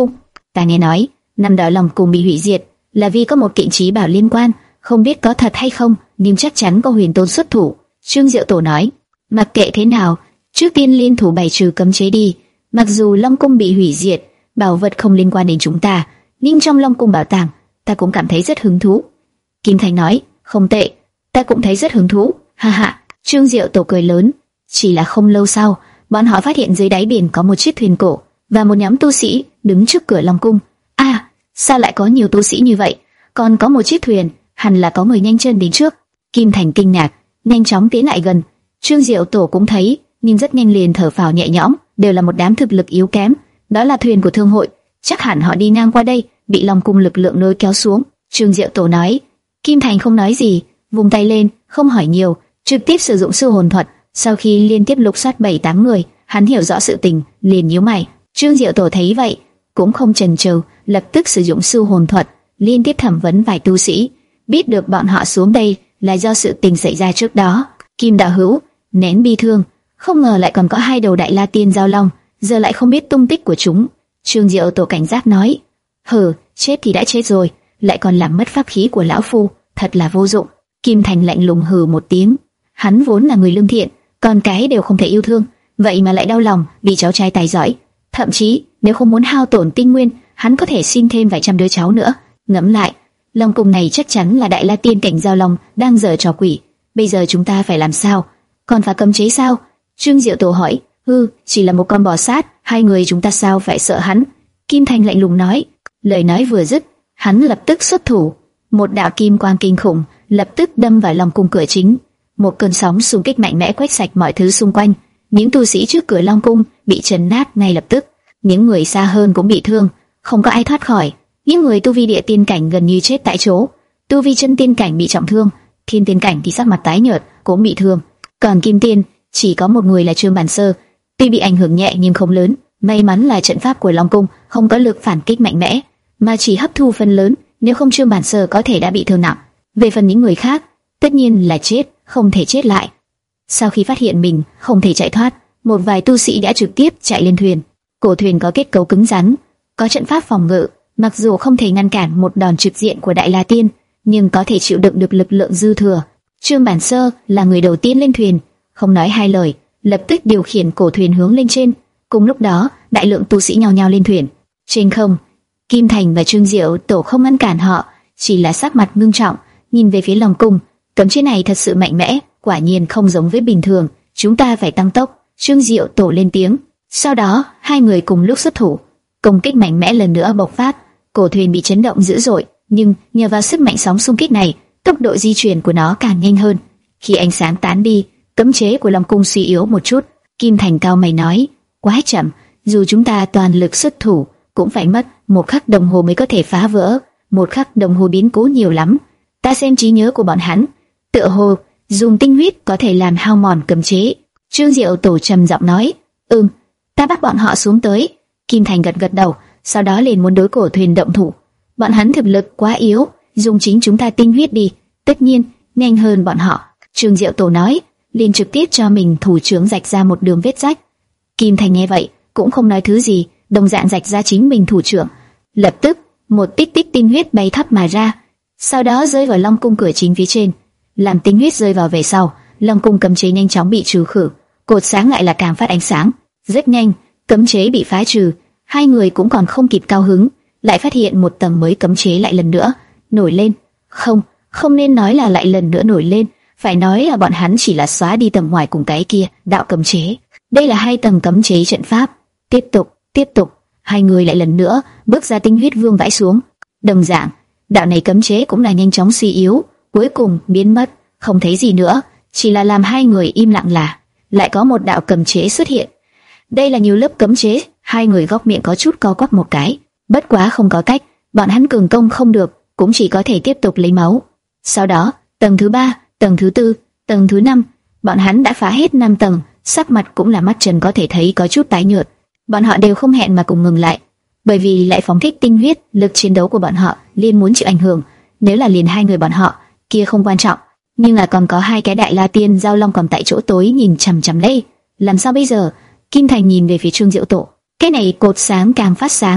Ta nghe nói năm đó Long Cung bị hủy diệt là vì có một kiện trí bảo liên quan, không biết có thật hay không, nhưng chắc chắn có Huyền Tôn xuất thủ. Trương Diệu Tổ nói, mặc kệ thế nào, trước tiên liên thủ bày trừ cấm chế đi. Mặc dù Long Cung bị hủy diệt, bảo vật không liên quan đến chúng ta, nhưng trong Long Cung bảo tàng, ta cũng cảm thấy rất hứng thú. Kim Thành nói, không tệ, ta cũng thấy rất hứng thú. Ha ha. Trương Diệu Tổ cười lớn. Chỉ là không lâu sau, bọn họ phát hiện dưới đáy biển có một chiếc thuyền cổ và một nhóm tu sĩ đứng trước cửa Long Cung. À, sao lại có nhiều tu sĩ như vậy? Còn có một chiếc thuyền, hẳn là có người nhanh chân đến trước. Kim Thành kinh ngạc, nhanh chóng tiến lại gần. Trương Diệu Tổ cũng thấy, nhưng rất nhanh liền thở phào nhẹ nhõm. Đều là một đám thực lực yếu kém. Đó là thuyền của thương hội, chắc hẳn họ đi ngang qua đây, bị Long Cung lực lượng lôi kéo xuống. Trương Diệu Tổ nói. Kim Thành không nói gì, vung tay lên, không hỏi nhiều, trực tiếp sử dụng sư hồn thuật. Sau khi liên tiếp lục soát bảy tám người, hắn hiểu rõ sự tình, liền nhíu mày. Trương Diệu Tổ thấy vậy, cũng không chần chừ, lập tức sử dụng sư hồn thuật, liên tiếp thẩm vấn vài tu sĩ, biết được bọn họ xuống đây là do sự tình xảy ra trước đó. Kim đạo hữu, nén bi thương, không ngờ lại còn có hai đầu Đại La Tiên giao long, giờ lại không biết tung tích của chúng. Trương Diệu Tổ cảnh giác nói, hừ, chết thì đã chết rồi, lại còn làm mất pháp khí của lão phu, thật là vô dụng. Kim Thành lạnh lùng hừ một tiếng, hắn vốn là người lương thiện, con cái đều không thể yêu thương, vậy mà lại đau lòng vì cháu trai tài giỏi. Thậm chí nếu không muốn hao tổn tinh nguyên, hắn có thể xin thêm vài trăm đứa cháu nữa. Ngẫm lại, Long Cung này chắc chắn là Đại La Tiên cảnh giao long đang giở trò quỷ. Bây giờ chúng ta phải làm sao? Còn phải cấm chế sao? Trương Diệu Tổ hỏi. Hư, chỉ là một con bò sát, hai người chúng ta sao phải sợ hắn? Kim Thành lạnh lùng nói. Lời nói vừa dứt, hắn lập tức xuất thủ. Một đạo kim quang kinh khủng lập tức đâm vào Long Cung cửa chính. Một cơn sóng xung kích mạnh mẽ quét sạch mọi thứ xung quanh. Những tu sĩ trước cửa Long Cung bị chấn nát ngay lập tức. Những người xa hơn cũng bị thương, không có ai thoát khỏi. Những người tu vi địa tiên cảnh gần như chết tại chỗ, tu vi chân tiên cảnh bị trọng thương, thiên tiên cảnh thì sắc mặt tái nhợt, cũng bị thương. Còn kim tiên chỉ có một người là Trương Bản Sơ, tuy bị ảnh hưởng nhẹ nhưng không lớn. May mắn là trận pháp của Long Cung không có lực phản kích mạnh mẽ, mà chỉ hấp thu phần lớn, nếu không Trương Bản Sơ có thể đã bị thương nặng. Về phần những người khác, tất nhiên là chết, không thể chết lại. Sau khi phát hiện mình không thể chạy thoát, một vài tu sĩ đã trực tiếp chạy lên thuyền. Cổ thuyền có kết cấu cứng rắn, có trận pháp phòng ngự, mặc dù không thể ngăn cản một đòn trực diện của Đại La Tiên, nhưng có thể chịu đựng được lực lượng dư thừa. Trương Bản Sơ là người đầu tiên lên thuyền, không nói hai lời, lập tức điều khiển cổ thuyền hướng lên trên. Cùng lúc đó, đại lượng tu sĩ nhao nhao lên thuyền. Trên không, Kim Thành và Trương Diệu Tổ không ngăn cản họ, chỉ là sắc mặt ngưng trọng, nhìn về phía Long Cung. Cấm chế này thật sự mạnh mẽ, quả nhiên không giống với bình thường, chúng ta phải tăng tốc. Trương Diệu Tổ lên tiếng. Sau đó, hai người cùng lúc xuất thủ, công kích mạnh mẽ lần nữa bộc phát. Cổ thuyền bị chấn động dữ dội, nhưng nhờ vào sức mạnh sóng xung kích này, tốc độ di chuyển của nó càng nhanh hơn. Khi ánh sáng tán đi, cấm chế của Long Cung suy yếu một chút. Kim Thành cao mày nói, quá chậm, dù chúng ta toàn lực xuất thủ, cũng phải mất một khắc đồng hồ mới có thể phá vỡ. Một khắc đồng hồ biến cố nhiều lắm. Ta xem trí nhớ của bọn hắn, tựa hồ dùng tinh huyết có thể làm hao mòn cấm chế. Trương Diệu Tổ trầm giọng nói, ừm, ta bắt bọn họ xuống tới. Kim Thành gật gật đầu, sau đó liền muốn đối cổ thuyền động thủ. Bọn hắn thực lực quá yếu, dùng chính chúng ta tinh huyết đi, tất nhiên nhanh hơn bọn họ. Trương Diệu Tổ nói, liền trực tiếp cho mình thủ trưởng rạch ra một đường vết rách. Kim Thành nghe vậy cũng không nói thứ gì, đồng dạng rạch ra chính mình thủ trưởng. Lập tức một tích tích tinh huyết bay thấp mà ra, sau đó rơi vào Long Cung cửa chính phía trên. Làm tinh huyết rơi vào về sau, Long Cung cấm chế nhanh chóng bị trừ khử, cột sáng lại là càng phát ánh sáng. Rất nhanh, cấm chế bị phá trừ. Hai người cũng còn không kịp cao hứng, lại phát hiện một tầng mới cấm chế lại lần nữa nổi lên. Không, không nên nói là lại lần nữa nổi lên, phải nói là bọn hắn chỉ là xóa đi tầng ngoài cùng cái kia đạo cấm chế. Đây là hai tầng cấm chế trận pháp. Tiếp tục, tiếp tục, hai người lại lần nữa bước ra tinh huyết vương vãi xuống. Đồng dạng, đạo này cấm chế cũng là nhanh chóng suy yếu, cuối cùng biến mất, không thấy gì nữa. Chỉ là làm hai người im lặng là lại có một đạo cấm chế xuất hiện. Đây là nhiều lớp cấm chế. Hai người góc miệng có chút co quắp một cái. Bất quá không có cách, bọn hắn cường công không được, cũng chỉ có thể tiếp tục lấy máu. Sau đó, tầng thứ ba, tầng thứ tư, tầng thứ năm, bọn hắn đã phá hết năm tầng, sắc mặt cũng là mắt trần có thể thấy có chút tái nhợt. Bọn họ đều không hẹn mà cùng ngừng lại, bởi vì lại phóng thích tinh huyết, lực chiến đấu của bọn họ liền muốn chịu ảnh hưởng. Nếu là liền hai người bọn họ, kia không quan trọng, nhưng là còn có hai cái Đại La Tiên giao long còn tại chỗ tối nhìn chằm chằm đây, làm sao bây giờ? Kim Thành nhìn về phía Trương Diệu Tổ. Cái này cột sáng càng phát sáng,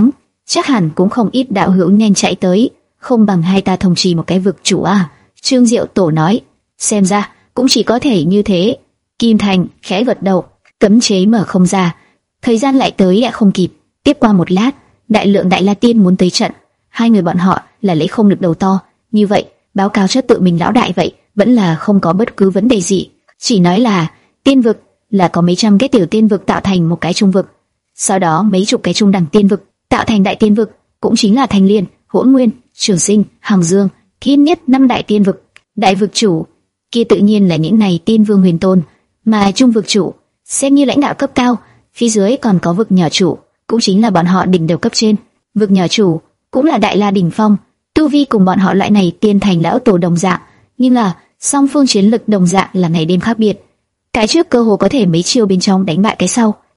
chắc hẳn cũng không ít đạo hữu nhanh chạy tới, không bằng hai ta thông trì một cái vực chủ à? Trương Diệu Tổ nói. Xem ra cũng chỉ có thể như thế. Kim Thành khẽ gật đầu. Cấm chế mở không ra, thời gian lại tới đã không kịp. Tiếp qua một lát, Đại Lượng Đại La Tiên muốn tới trận. Hai người bọn họ là lấy không được đầu to, như vậy báo cáo cho tự mình lão đại vậy, vẫn là không có bất cứ vấn đề gì. Chỉ nói là tiên vực là có mấy trăm cái tiểu tiên vực tạo thành một cái trung vực, sau đó mấy chục cái trung đẳng tiên vực tạo thành đại tiên vực, cũng chính là Thanh Liên, Hỗn Nguyên, Trường Sinh, Hằng Dương, Thiên Nhất năm đại tiên vực. Đại vực chủ kia tự nhiên là những này tiên vương huyền tôn, mà trung vực chủ xem như lãnh đạo cấp cao, phía dưới còn có vực nhỏ chủ, cũng chính là bọn họ đỉnh đầu cấp trên. Vực nhỏ chủ cũng là đại la đỉnh phong, tu vi cùng bọn họ loại này tiên thành lão tổ đồng dạng, nhưng là song phương chiến lực đồng dạng là ngày đêm khác biệt. Cái trước cơ hồ có thể mấy chiêu bên trong đánh bại cái sau.